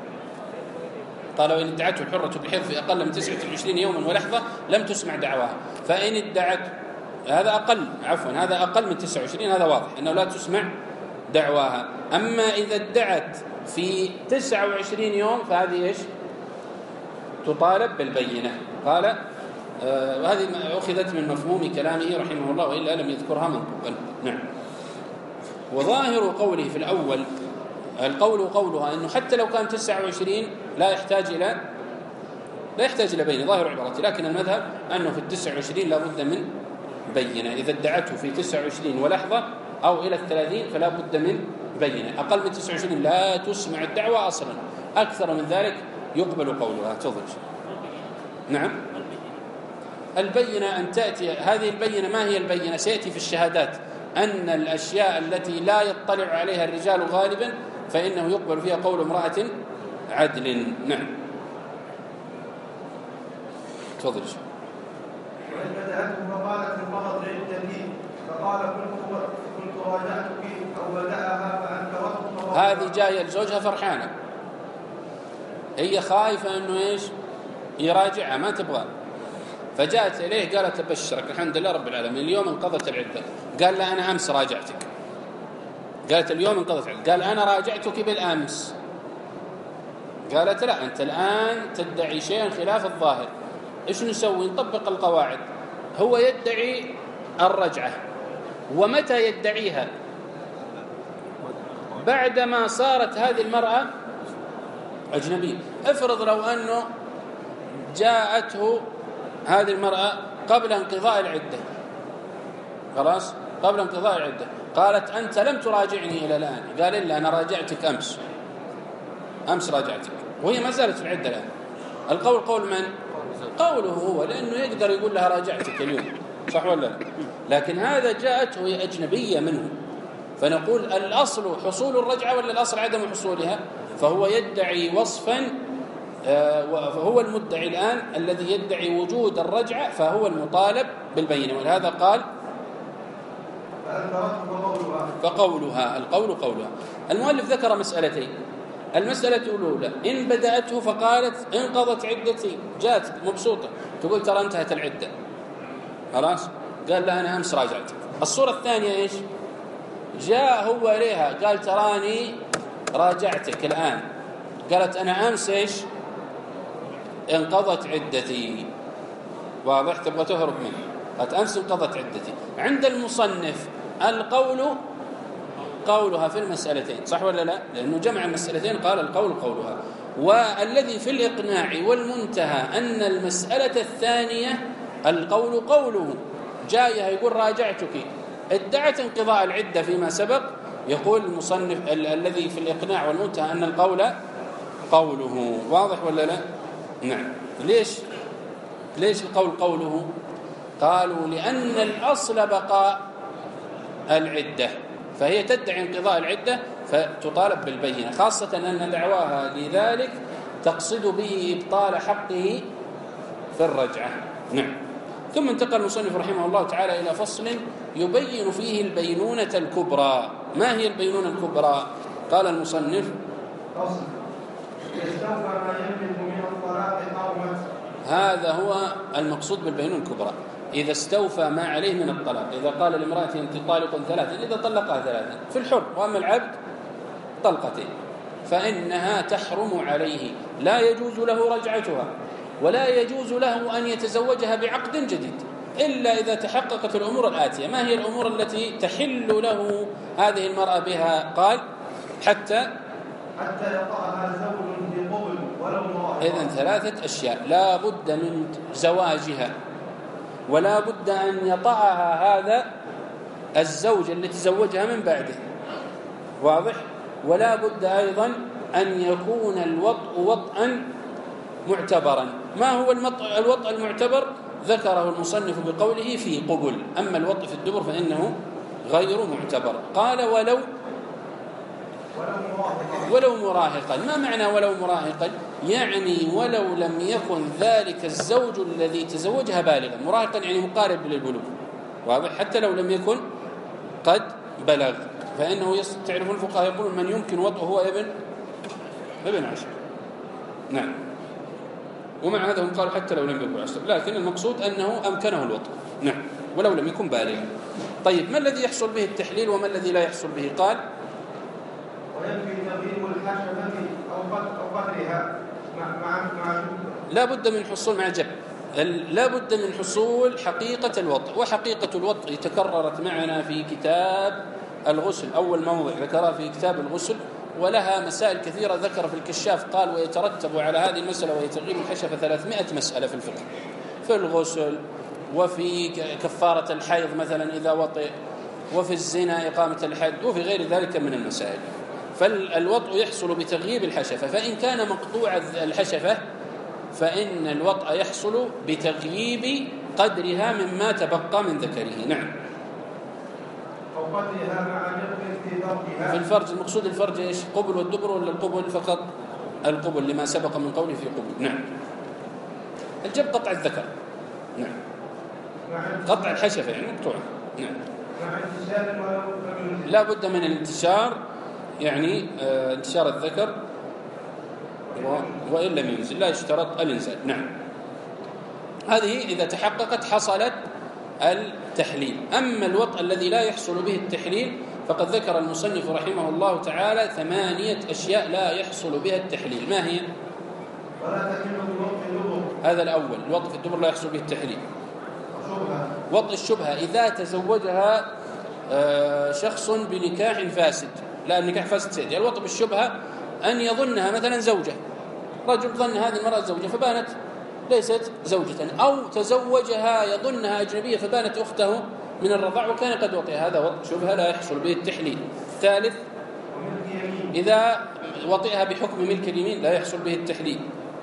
قال وإن ادعته الحرة بالحيض في أقل من 29 يوما ولحظة لم تسمع دعواها. فإن ادعت هذا أقل من 29، هذا واضح أنه لا تسمع دعواها. أما إذا ادعت في 29 يوم فهذه إيش؟ تطالب بالبينة. قال وهذه أخذت من مفهوم كلامه رحمه الله، وإلا لم يذكرها منطوقا. نعم. وظاهر قوله في الأول القول قولها أنه حتى لو كان 29 لا يحتاج إلى بينة، ظاهر عبارته، لكن المذهب أنه في 29 لا بد من بينة. إذا ادعته في 29 ولحظة أو إلى 30 فلا بد من بينة. أقل من 29 لا تسمع الدعوة أصلا، أكثر من ذلك يقبل قولها. تفضل. نعم. البينة أن تأتي، هذه البينة ما هي البينة؟ سيأتي في الشهادات أن الأشياء التي لا يطلع عليها الرجال غالبا فإنه يقبل فيها قول امرأة عدل. نعم. تفضل. وإن بدأته فقالت انقضت عدتي فقال كنت راجعتك أو بدأها فأنكرته. هذه جاية لزوجها فرحانة، هي خايفة أنه إيش؟ يراجعها، ما تبغى، فجاءت إليه قالت أبشرك الحمد لله رب العالمين اليوم انقضت العدة. قال لا أنا أمس راجعتك. قالت اليوم انقضت العدة. قال أنا راجعتك بالأمس. قالت لا أنت الآن تدعي شيئا خلاف الظاهر، إيش نسوي؟ نطبق القواعد. هو يدعي الرجعة، ومتى يدعيها؟ بعدما صارت هذه المرأة أجنبية. افرض لو أنه جاءته هذه المرأة قبل انقضاء العدة، خلاص قبل انقضاء العدة، قالت أنت لم تراجعني إلى الآن. قال إلا أنا راجعتك أمس راجعتك، وهي ما زالت في العدة الآن. القول قول من؟ قوله هو، لأنه يقدر يقول لها راجعتك اليوم، صح ولا لا؟ لكن هذا جاءته وهي أجنبية منه، فنقول الأصل حصول الرجعة ولا الأصل عدم حصولها؟ فهو يدعي وصفا، فهو المدعي الآن الذي يدعي وجود الرجعة فهو المطالب بالبينة، ولهذا قال فقولها. القول قولها. المؤلف ذكر مسألتين. المسألة الأولى إن بدأته فقالت انقضت عدتي، جات مبسوطة تقول ترى انتهت العدة، خلاص قال لا أنا أمس راجعتك. الصورة الثانية إيش؟ جاء هو إليها قال تراني راجعتك الآن، قالت أنا أمس إيش؟ انقضت عدتي. واضح؟ تبغى تهرب منه، قالت أمس انقضت عدتي. عند المصنف القول قولها في المسألتين، صح ولا لا؟ لأنه جمع المسألتين قال القول قولها. والذي في الإقناع والمنتهى أن المسألة الثانية القول قوله. جايها يقول راجعتك، ادعت انقضاء العدة فيما سبق، يقول المصنف الذي في الإقناع والمنتهى أن القول قوله. واضح ولا لا؟ نعم. ليش القول قوله؟ قالوا لأن الأصل بقاء العدة، فهي تدعي انقضاء العدة فتطالب بالبينة، خاصة أن دعواها لذلك تقصد به إبطال حقه في الرجعة. نعم. ثم انتقل المصنف رحمه الله تعالى إلى فصل يبين فيه البينونة الكبرى. ما هي البينونة الكبرى؟ قال المصنف: فصل يستوفى ما يملك من الطلاق أو مس. هذا هو المقصود بالبينونة الكبرى، إذا استوفى ما عليه من الطلاق. إذا قال لامرأته أنت طالق 3، إذا طلقها 3 في الحر، وأما العبد طلقتين، فإنها تحرم عليه، لا يجوز له رجعتها، ولا يجوز له أن يتزوجها بعقد جديد إلا إذا تحققت الأمور الآتية. ما هي الأمور التي تحل له هذه المرأة بها؟ قال: حتى يطأها زوج بقبل ولو مراهقة. إذن 3 أشياء: لا بد من زواجها، ولا بد أن يطأها هذا الزوج التي تزوجها من بعده، واضح؟ ولا بد أيضا أن يكون الوطء وطئا معتبرا. ما هو الوطء المعتبر؟ ذكره المصنف بقوله في قبل، أما الوطء في الدبر فإنه غير معتبر. قال: ولو مراهقا. ما معنى ولو مراهقا؟ يعني ولو لم يكن ذلك الزوج الذي تزوجها بالغا. مراهقا يعني مقارب للبلوغ، واضح؟ حتى لو لم يكن قد بلغ، فإنه تعرفون الفقهاء يقولون من يمكن وطئه هو ابن 10. نعم. ومع هذا هم قالوا حتى لو لم يكن 10، لكن المقصود أنه أمكنه الوطء. نعم، ولو لم يكن بالغا. طيب، ما الذي يحصل به التحليل وما الذي لا يحصل به؟ قال: ويكفي تغيير الحشفة أو قدرها مع لا بد من حصول مع جب، لا بد من حصول حقيقة الوطء. وحقيقة الوطء تكررت معنا في كتاب الغسل، أول موضع ذكرها في كتاب الغسل، ولها مسائل كثيرة ذكر في الكشاف. قال: ويترتب على هذه المسألة وهي تغيير الحشفة 300 مسألة في الفقه، في الغسل، وفي كفارة الحيض مثلا إذا وطئ، وفي الزنا إقامة الحد، وفي غير ذلك من المسائل. فالوطء يحصل بتغييب الحشفة، فإن كان مقطوع الحشفة فإن الوطء يحصل بتغييب قدرها مما تبقى من ذكره. نعم. أو قدرها مع جبر في فرجها. في الفرج، المقصود الفرج إيش؟ قبل والدبر ولا القبل فقط؟ القبل لما سبق من قوله في قبل. نعم. الجب قطع الذكر. نعم. قطع الحشفة يعني مقطوعة. نعم. لا بد من الانتشار، يعني انتشار الذكر، وإن لم ينزل لا يشترط الإنزال. نعم. هذه إذا تحققت حصلت التحليل. أما الوطء الذي لا يحصل به التحليل فقد ذكر المصنف رحمه الله تعالى 8 أشياء لا يحصل بها التحليل. ما هي؟ هذا الأول، الوطء في الدبر لا يحصل به التحليل. وطء الشبهة إذا تزوجها شخص بنكاح فاسد، لا النكاح فاسد سيدي. الوطء بالشبهة أن يظنها مثلا زوجة، رجل ظن هذه المرأة زوجة فبانت ليست زوجة، أو تزوجها يظنها أجنبية فبانت أخته من الرضاع وكان قد وطئها، هذا وطء شبهة لا يحصل به التحليل. الثالث إذا وطئها بحكم ملك اليمين لا يحصل به التحليل.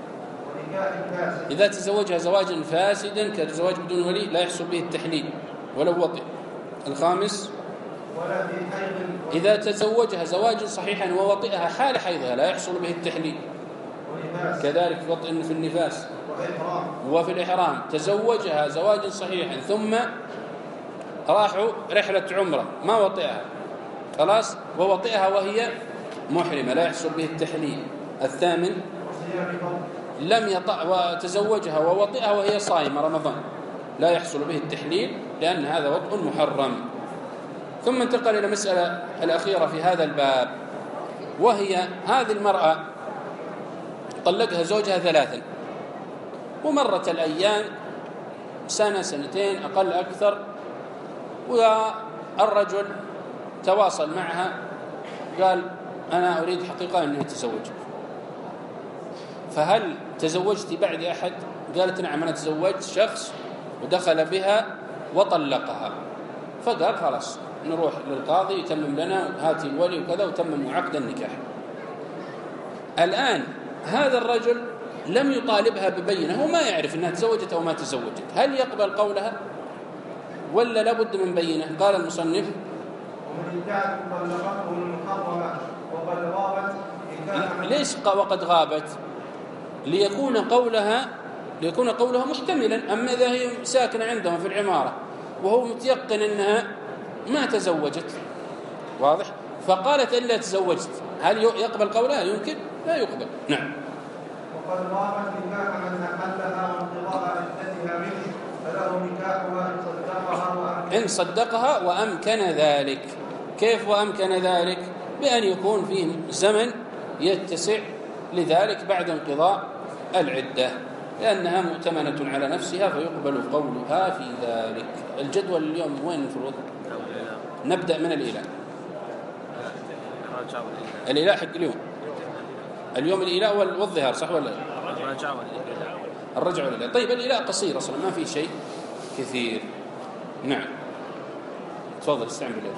إذا تزوجها زواجا فاسدا كزواج بدون ولي لا يحصل به التحليل ولو وطئ. الخامس إذا تزوجها زواجا صحيحا ووطئها حال حيضها لا يحصل به التحليل. كذلك وطئ في النفاس وفي الإحرام، تزوجها زواجا صحيحا ثم راحوا رحلة عمرة ما وطئها خلاص، ووطئها وهي محرمة لا يحصل به التحليل. الثامن لم يطأ وتزوجها ووطئها وهي صائمة رمضان لا يحصل به التحليل لأن هذا وطء محرم. ثم انتقل إلى مسألة الأخيرة في هذا الباب، وهي هذه المرأة طلقها زوجها 3 ومرت الأيام، سنة سنتين أقل أكثر، والرجل تواصل معها قال أنا أريد حقيقة أن أتزوجك، فهل تزوجت بعد أحد؟ قالت نعم أنا تزوجت شخص ودخل بها وطلقها. فقال خلاص نروح للقاضي يتمم لنا، هاتي الولي وكذا، وتمموا عقد النكاح. الآن هذا الرجل لم يطالبها ببينة، هو ما يعرف أنها تزوجت أو ما تزوجت، هل يقبل قولها ولا لابد من بينة؟ قال المصنف ومن ادعت طلقته المحرمة وقد غابت ليش وقد غابت؟ ليكون قولها محتملا. أما إذا هي ساكنة عندهم في العمارة وهو متيقن أنها ما تزوجت، واضح، فقالت إلا تزوجت، هل يقبل قولها؟ يمكن لا يقبل. نعم. وقد غابت نكاح من أحلها وانقضاء عدتها منه فله نكاحها إن صدقها وأمكن ذلك. كيف وأمكن ذلك؟ بأن يكون فيه زمن يتسع لذلك بعد انقضاء العدة، لأنها مؤتمنة على نفسها فيقبل قولها في ذلك. الجدول اليوم وين المفروض نبدأ من الإيلاء؟ الإيلاء حق اليوم الإيلاء والظهار، صح ولا؟ الرجع والإيلاء. طيب الإيلاء قصير أصلا ما في شيء كثير. نعم تفضل استعن بالله.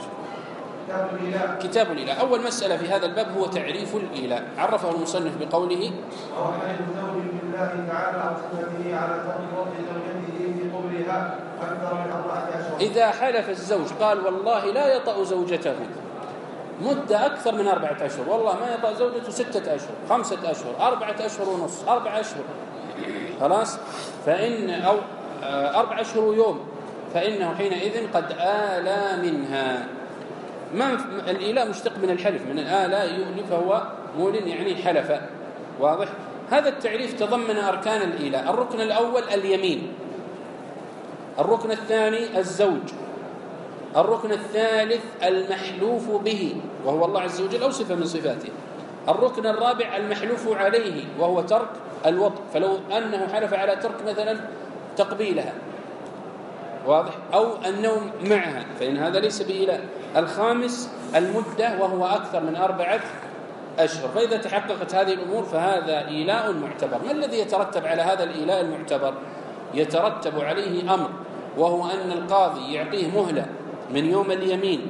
كتاب الإيلاء. أول مسألة في هذا الباب هو تعريف الإيلاء. عرفه المصنف بقوله أو حلف الزوج بالله تعالى أو صفته على تفرط زوجته في قبلها أكثر من 4 أشهر. إذا حلف الزوج قال والله لا يطأ زوجته مدة أكثر من 4 أشهر، والله ما يطأ زوجته 6 أشهر 5 أشهر 4 أشهر ونص 4 أشهر خلاص، فإن أو 4 أشهر ويوم، فإنه حينئذ قد آلى منها. ما الإيلاء مشتق من الحلف، من الآلاء يؤلي، فهو مول يعني حلف، واضح. هذا التعريف تضمن أركان الإيلاء. الركن الأول اليمين، الركن الثاني الزوج، الركن الثالث المحلوف به وهو الله عز وجل أو صفة من صفاته، الركن الرابع المحلوف عليه وهو ترك الوطء، فلو أنه حلف على ترك مثلا تقبيلها، واضح، أو النوم معها، فإن هذا ليس بإيلاء. الخامس المدة وهو أكثر من 4 أشهر. فإذا تحققت هذه الأمور فهذا إيلاء معتبر. ما الذي يترتب على هذا الإيلاء المعتبر؟ يترتب عليه أمر، وهو أن القاضي يعطيه مهلة من يوم اليمين،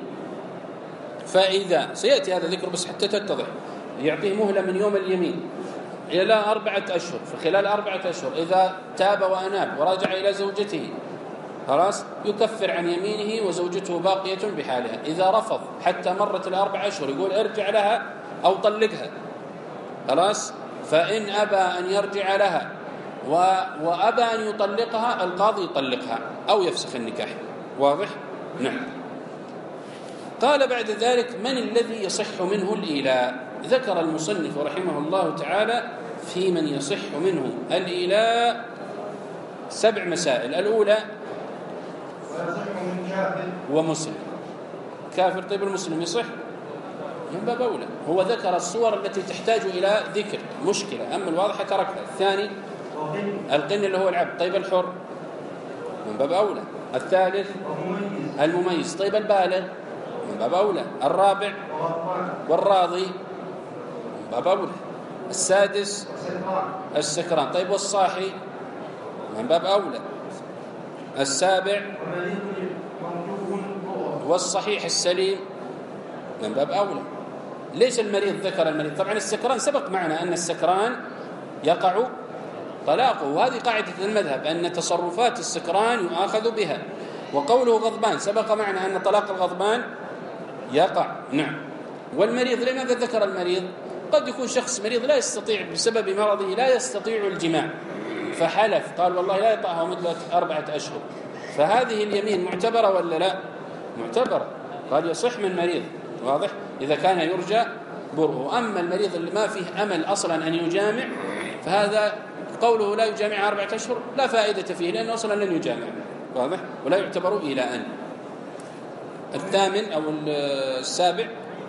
فإذا سيأتي هذا ذكر بس حتى تتضح، يعطيه مهلة من يوم اليمين إلى 4 أشهر، في خلال 4 أشهر إذا تاب وأناب ورجع إلى زوجته خلاص يكفر عن يمينه وزوجته باقية بحالها. إذا رفض حتى مرت 4 أشهر يقول ارجع لها أو طلقها خلاص، فإن أبى أن يرجع لها وأبى أن يطلقها القاضي يطلقها أو يفسخ النكاح، واضح؟ نعم. قال بعد ذلك من الذي يصح منه الإيلاء؟ ذكر المصنف رحمه الله تعالى في من يصح منه الإيلاء 7 مسائل. الأولى من كافر ومسلم. كافر، طيب المسلم يصح من باب أولى، هو ذكر الصور التي تحتاج إلى ذكر مشكلة، أما الواضحة تركها. الثاني القن اللي هو العبد، طيب الحر من باب أولى. الثالث المميز، طيب البالغ من باب أولى. الرابع والراضي من باب أولى. السادس السكران، طيب والصاحي من باب أولى. السابع والصحيح السليم من باب أولى. ليس المريض ذكر المريض؟ طبعا السكران سبق معنا أن السكران يقع طلاقه، وهذه قاعدة المذهب أن تصرفات السكران يؤاخذ بها. وقوله غضبان سبق معنا أن طلاق الغضبان يقع. نعم. والمريض لماذا ذكر المريض؟ قد يكون شخص مريض لا يستطيع بسبب مرضه لا يستطيع الجماع فحلف قال والله لا يطأها مدة 4 أشهر، فهذه اليمين معتبرة ولا لا؟ معتبرة، قال يصح من مريض، واضح، إذا كان يرجى برؤه. أما المريض اللي ما فيه أمل أصلا أن يجامع فهذا قوله لا يجامع 4 أشهر لا فائدة فيه، لأنه أصلا لن يجامع، واضح، ولا يعتبر إيلاءً. الثامن أو السابع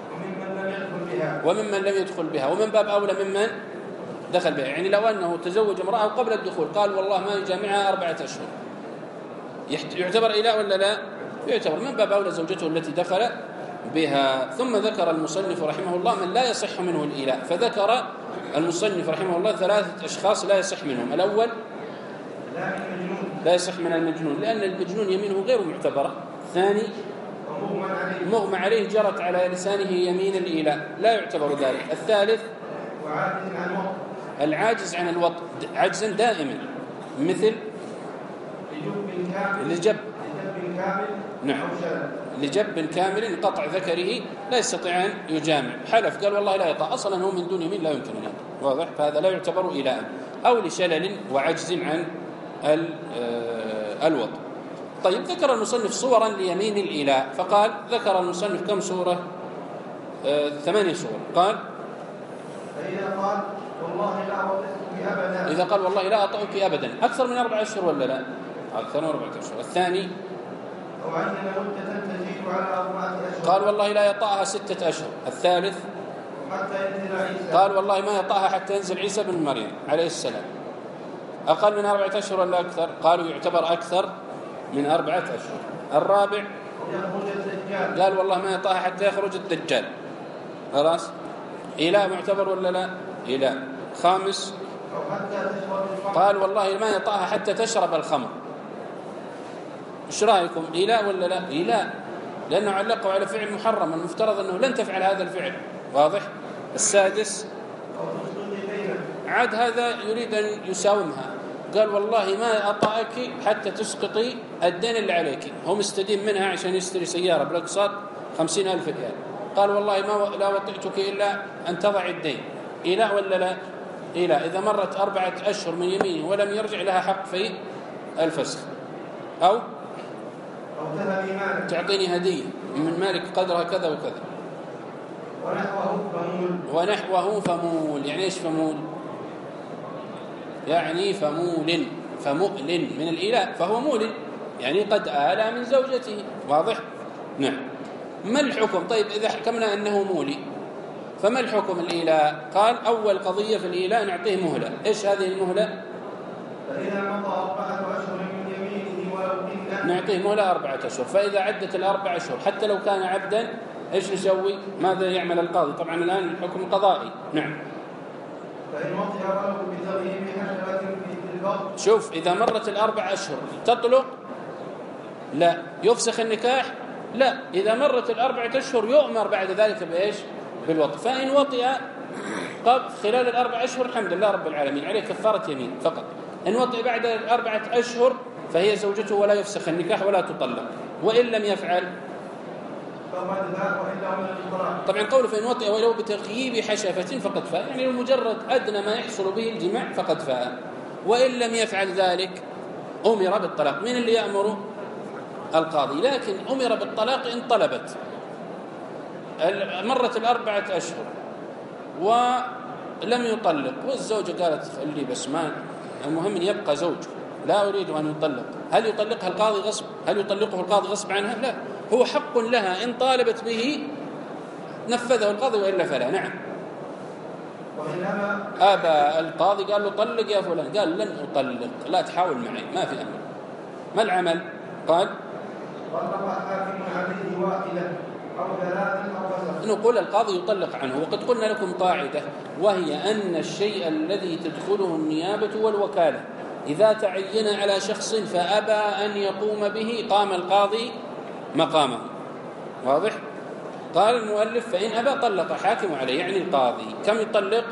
وممن لم يدخل بها، ومن باب أولى ممن دخل بها. يعني لو أنه تزوج امرأة قبل الدخول قال والله ما يجامعها 4 أشهر، يعتبر إيلاء ولا لا؟ يعتبر. من باب أولى زوجته التي دخل بها. ثم ذكر المصنف رحمه الله من لا يصح منه الإيلاء، فذكر المصنف رحمه الله 3 أشخاص لا يصح منهم. الأول لا يصح من المجنون لأن المجنون يمينه غير معتبرة. الثاني مغمى عليه جرت على لسانه يمين الإيلاء لا يعتبر ذلك. الثالث العاجز عن الوطء عجزا دائما مثل لجب نعم لجب كامل انقطع ذكره لا يستطيع أن يجامع، حلف قال والله لا يطأ، أصلا هو من دون يمين لا يمكن أن يطأ، واضح؟ فهذا لا يعتبر إيلاء. أو لشلل وعجز عن الوطء. طيب ذكر المصنف صورا ليمين الإيلاء، فقال ذكر المصنف كم صورة؟ 8 صور. قال إذا قال والله لا أطأك أبدا أكثر من 4 أشهر ولا لا؟ أكثر من 4 أشهر. الثاني قال والله لا يطأها 6 أشهر. الثالث قال والله ما يطأها حتى ينزل عيسى بن مريم عليه السلام. أقل من 4 أشهر ولا أكثر؟ قالوا يعتبر أكثر من 4 أشهر. الرابع قال والله ما يطأها حتى يخرج الدجال. خلاص إيلاء معتبر ولا لا؟ إيلاء. خامس قال والله ما يطأها حتى تشرب الخمر. إيش رأيكم؟ إيلاء ولا لا؟ إيلاء، لأنه علقوا على فعل محرم، المفترض أنه لن تفعل هذا الفعل، واضح؟ السادس عاد هذا يريد أن يساومها، قال والله ما أطأك حتى تسقطي الدين اللي عليك، هو مستدين منها عشان يشتري سيارة بالأقساط 50,000 ريال، قال والله ما لا وطئتك إلا أن تضع الدين. إيلاء ولا لا؟ إيلاء. إذا مرت 4 أشهر من يمينه ولم يرجع لها حق في الفسخ. أو تعطيني هدية من مالك قدرها كذا وكذا. ونحوه فمول. يعني إيش فمول؟ يعني فمؤل من الإيلاء، فهو مول يعني قد آلى من زوجته، واضح؟ نعم. ما الحكم؟ طيب إذا حكمنا أنه مولي فما الحكم الإيلاء؟ قال أول قضية في الإيلاء نعطيه مهلة. إيش هذه المهلة؟ فإذا مضى 4 أشهر من يمينه ولو نعطيه مهلة 4 أشهر، فإذا عدت 4 أشهر حتى لو كان عبدا إيش نسوي؟ ماذا يعمل القاضي؟ طبعا الآن الحكم قضائي. نعم. فإن وطئ ولو بتغييب حشرة في البطن. شوف إذا مرت 4 أشهر تطلق؟ لا. يفسخ النكاح؟ لا. إذا مرت 4 أشهر يؤمر بعد ذلك بإيش؟ بالوطء. فإن وطئ خلال 4 أشهر الحمد لله رب العالمين عليه كفارة يمين فقط. إن وطئ بعد 4 أشهر فهي زوجته ولا يفسخ النكاح ولا تطلق. وإن لم يفعل طبعا قوله فإن وطئ ولو بتغييب حشفة فقد فاء، يعني مجرد أدنى ما يحصل به الجماع فقد فاء. وإن لم يفعل ذلك أمر بالطلاق. من اللي يأمر؟ القاضي. لكن أمر بالطلاق إن طلبت. مرت 4 أشهر ولم يطلق والزوجة قالت خلي بس ما المهم أن يبقى زوج، لا أريد أن يطلق. هل يطلقها القاضي غصب؟ هل يطلقه القاضي غصب عنها؟ لا، هو حق لها إن طالبت به نفذه القاضي وإلا فلا. نعم. أبى القاضي قال له طلق يا فلان، قال لن أطلق، لا تحاول معي، ما في أمر. ما العمل؟ قال نقول القاضي يطلق عنه. وقد قلنا لكم قاعدة، وهي أن الشيء الذي تدخله النيابة والوكالة إذا تعين على شخص فأبى أن يقوم به قام القاضي مقامه، واضح؟ قال المؤلف فإن أبى طلق حاكم عليه، يعني القاضي. كم يطلق؟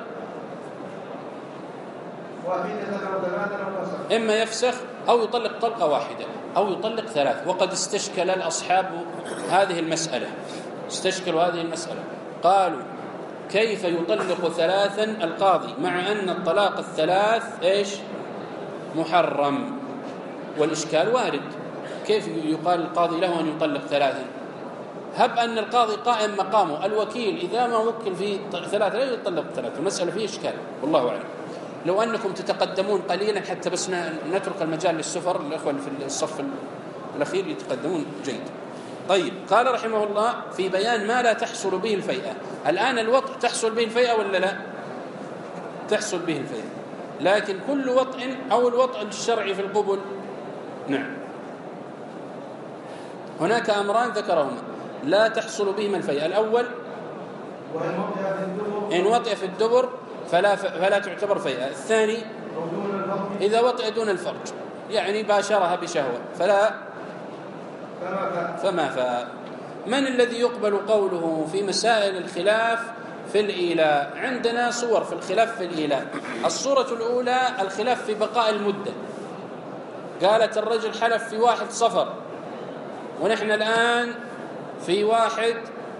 إما يفسخ أو يطلق طلقة واحدة أو يطلق 3. وقد استشكل الأصحاب هذه المسألة، استشكلوا هذه المسألة، قالوا كيف يطلق 3 القاضي مع أن الطلاق 3 إيش؟ محرم. والإشكال وارد، كيف يقال القاضي له أن يطلق 3؟ هب أن القاضي قائم مقامه، الوكيل إذا ما وكل في 3 لا يطلق 3. المسألة فيه إشكال والله أعلم. لو أنكم تتقدمون قليلا حتى بس نترك المجال للسفر، الأخوة في الصف الأخير يتقدمون جيد. طيب قال رحمه الله في بيان ما لا تحصل به الفيئة. الآن الوطء تحصل به الفيئة ولا لا؟ تحصل به الفيئة، لكن كل وطء أو الوطء الشرعي في القبل. نعم. هناك أمران ذكرهما، لا تحصل بهما الفيئة. الأول إن وطئ في الدبر فلا تعتبر فيئة. الثاني إذا وطئ دون الفرج يعني باشرها بشهوة فما فاء. من الذي يقبل قوله في مسائل الخلاف في الإيلاء؟ عندنا صور في الخلاف في الإيلاء. الصورة الأولى الخلاف في بقاء المدة. قالت الرجل حلف في 1 صفر ونحن الآن في 1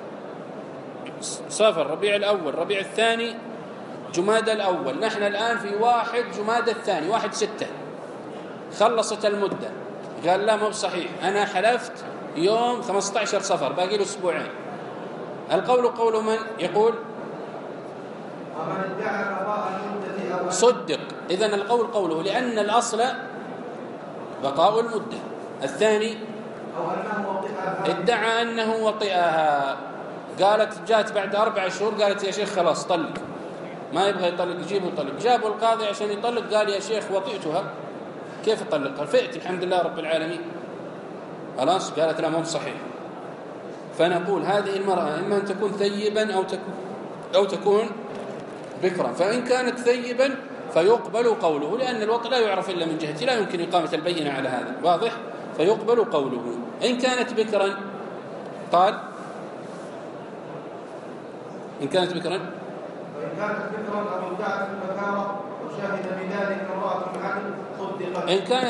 صفر ربيع الأول ربيع الثاني جمادى الأول، نحن الآن في 1 جمادى الثاني 1/6. خلصت المدة. قال لا مو صحيح، أنا حلفت يوم 15 صفر باقي له 2 أسبوع. القول قول من يقول صدق. إذن القول قوله لأن الأصل بقاء المدة. الثاني ادعى أنه وطئها. قالت جاءت بعد 4 شهور قالت يا شيخ خلاص طلق، ما يبغى يطلق يجيبه يطلق. جابوا القاضي عشان يطلق قال يا شيخ وطئتها كيف طلقها؟ فئت الحمد لله رب العالمين. خلاص قالت لا مو صحيح. فنقول هذه المرأة إما أن تكون ثيبا أو تكون بكرا. فإن كانت ثيبا فيقبل قوله لأن الوطء لا يعرف إلا من جهته، لا يمكن إقامة البينة على هذا، واضح؟ فيقبل قوله. إن كانت بكرا قال إن كانت بكرا أو ادعت البكارة وشهد بذلك امرأة عدل صدقت.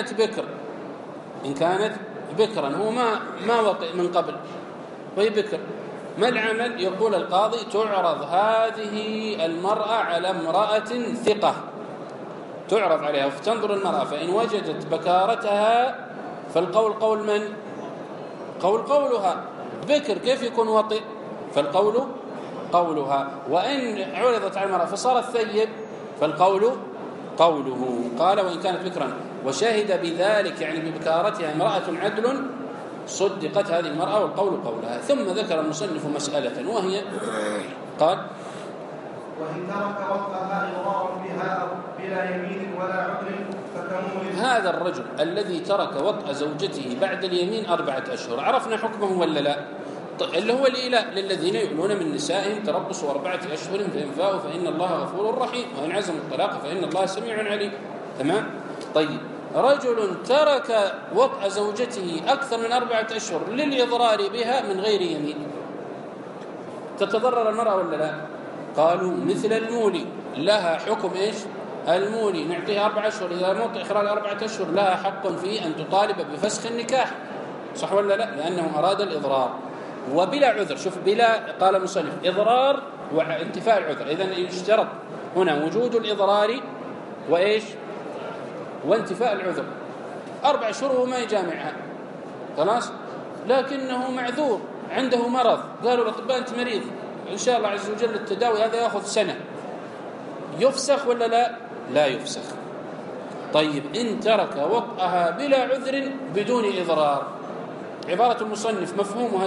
إن كانت بكرا هو ما وطئ من قبل وهي بكر، ما العمل؟ يقول القاضي تعرض هذه المرأة على امرأة ثقة، تعرض عليها فتنظر المرأة، فإن وجدت بكارتها فالقول قول من؟ قولها. بكر كيف يكون وطئ؟ فالقول قولها. وإن عرضت على المرأة فصارت ثيب فالقول قوله. قال وإن كانت بكرا وشهد بذلك يعني ببكارتها امرأة عدل صدقت هذه المرأة والقول قولها. ثم ذكر المصنف مسألة وهي قال وإن ترك وطئها إضرارا بها بلا يمين ولا عذر فكمول. هذا الرجل الذي ترك وطئ زوجته بعد اليمين 4 أشهر عرفنا حكمه ولا لا؟ اللي هو الإيلاء للذين يؤلون من نسائهم تربصوا 4 أشهر فإن فاءوا فإن الله غفور رحيم وإن عزموا الطلاق فإن الله سميع عليم. تمام؟ طيب رجل ترك وطئ زوجته أكثر من 4 أشهر للإضرار بها من غير يمين، تتضرر المرأة ولا لا؟ قالوا مثل المولي لها حكم إيش؟ المولي نعطيها 4 أشهر، إذا موت إخراج 4 أشهر لها حق في أن تطالب بفسخ النكاح، صح ولا لا؟ لأنه أراد الإضرار وبلا عذر. شوف بلا قال المصنف إضرار وانتفاء العذر، إذن يشترط هنا وجود الإضرار وإيش؟ وانتفاء العذر. 4 أشهر وما يجامعها خلاص، لكنه معذور عنده مرض، قالوا الأطباء أنت مريض إن شاء الله عز وجل التداوي هذا يأخذ سنة، يفسخ ولا لا؟ لا يفسخ. طيب إن ترك وطئها بلا عذر بدون إضرار، عبارة المصنف مفهومها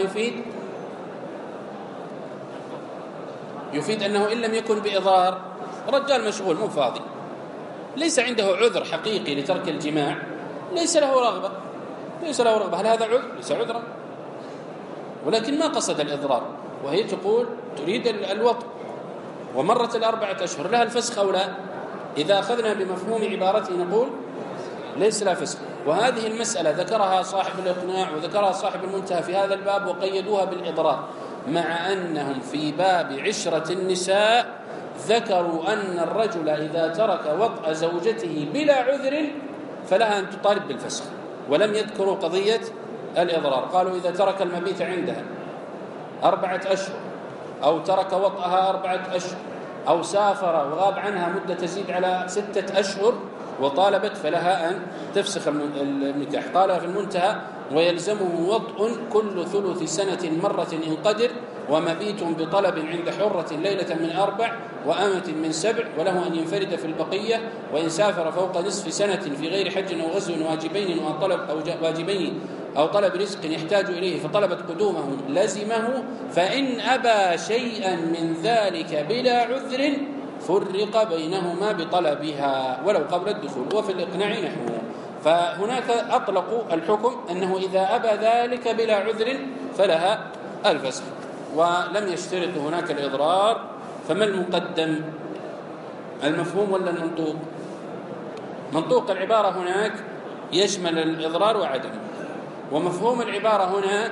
يفيد أنه إن لم يكن بإضرار رجال مشغول مو فاضي، ليس عنده عذر حقيقي لترك الجماع، ليس له رغبة. هل هذا عذر؟ ليس عذرا، ولكن ما قصد الإضرار، وهي تقول تريد الوطء ومرت 4 أشهر، لها الفسخ أو لا؟ إذا أخذنا بمفهوم عبارته نقول ليس لا فسخ. وهذه المسألة ذكرها صاحب الإقناع وذكرها صاحب المنتهى في هذا الباب وقيدوها بالإضرار، مع أنهم في باب عشرة النساء ذكروا أن الرجل إذا ترك وطئ زوجته بلا عذر فلها أن تطالب بالفسخ، ولم يذكروا قضية الإضرار. قالوا إذا ترك المبيت عندها 4 أشهر أو ترك وطئها 4 أشهر أو سافر وغاب عنها مدة تزيد على 6 أشهر وطالبت فلها أن تفسخ النكاح. قال في المنتهى ويلزمه وطء كل ثلث سنة مرة إن قدر، ومبيت بطلب عند حرة ليلة من 4 وأمة من 7، وله أن ينفرد في البقية. وإن سافر فوق نصف سنة في غير حج أو غزو واجبين أو طلب رزق يحتاج إليه فطلبت قدومه لزمه، فإن أبى شيئا من ذلك بلا عذر فرق بينهما بطلبها ولو قبل الدخول. وفي الإقناع نحوه. فهناك أطلقوا الحكم أنه إذا أبى ذلك بلا عذر فلها الفسخ، ولم يشترط هناك الإضرار. فما المقدم، المفهوم ولا المنطوق؟ منطوق العبارة هناك يشمل الإضرار وعدمه، ومفهوم العبارة هنا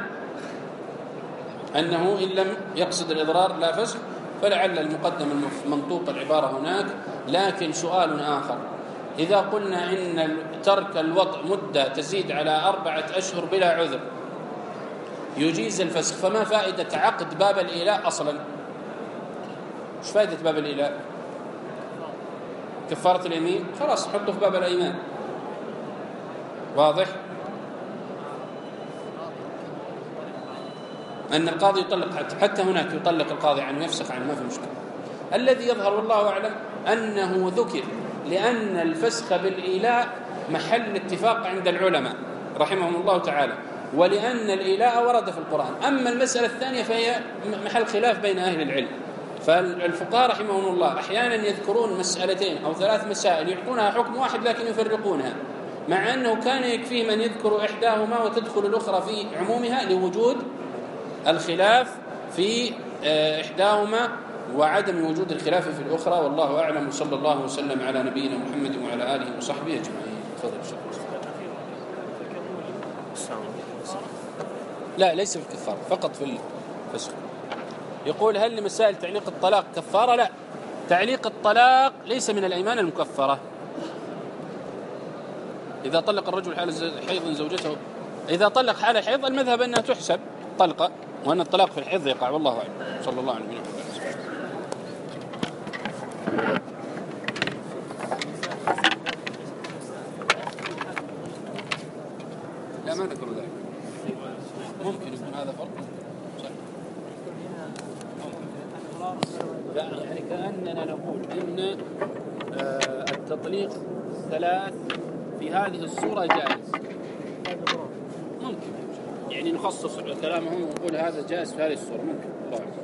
أنه إن لم يقصد الإضرار لا فسخ، فلعل المقدم منطوق العبارة هناك. لكن سؤال آخر، إذا قلنا إن ترك الوطء مدة تزيد على 4 أشهر بلا عذر يجيز الفسخ، فما فائدة عقد باب الإيلاء أصلا؟ مش فائدة باب الإيلاء؟ كفارة اليمين خلاص حطه في باب الأيمان، واضح أن القاضي يطلق، حتى هناك يطلق القاضي عنه، يفسخ عنه، ما في مشكلة. الذي يظهر والله أعلم أنه ذكر لأن الفسخ بالإيلاء محل اتفاق عند العلماء رحمهم الله تعالى، ولأن الإيلاء ورد في القرآن. أما المسألة الثانية فهي محل خلاف بين أهل العلم. فالفقهاء رحمهم الله أحيانا يذكرون مسألتين أو 3 مسائل يعطونها حكم واحد لكن يفرقونها، مع أنه كان يكفيه من يذكر إحداهما وتدخل الأخرى في عمومها لوجود الخلاف في إحداهما وعدم وجود الخلاف في الأخرى. والله أعلم، وصلى الله وسلم على نبينا محمد وعلى آله وصحبه أجمعين. تفضل شيخ. لا، ليس في الكفارة، فقط في الفسخ. يقول هل لمسائل تعليق الطلاق كفارة؟ لا، تعليق الطلاق ليس من الأيمان المكفرة. إذا طلق الرجل حال حيض زوجته، إذا طلق حال الحيض المذهب أنها تحسب طلقة، وأن الطلاق في الحيض يقع، والله أعلم. صلى الله عليه وسلم. لا، ما ذكر ذلك، ممكن يكون هذا فرق. يعني كأننا نقول إن التطليق 3 في هذه الصورة جائز، ممكن يعني نخصص كلامهم ونقول هذا جائز في هذه الصورة، ممكن. الله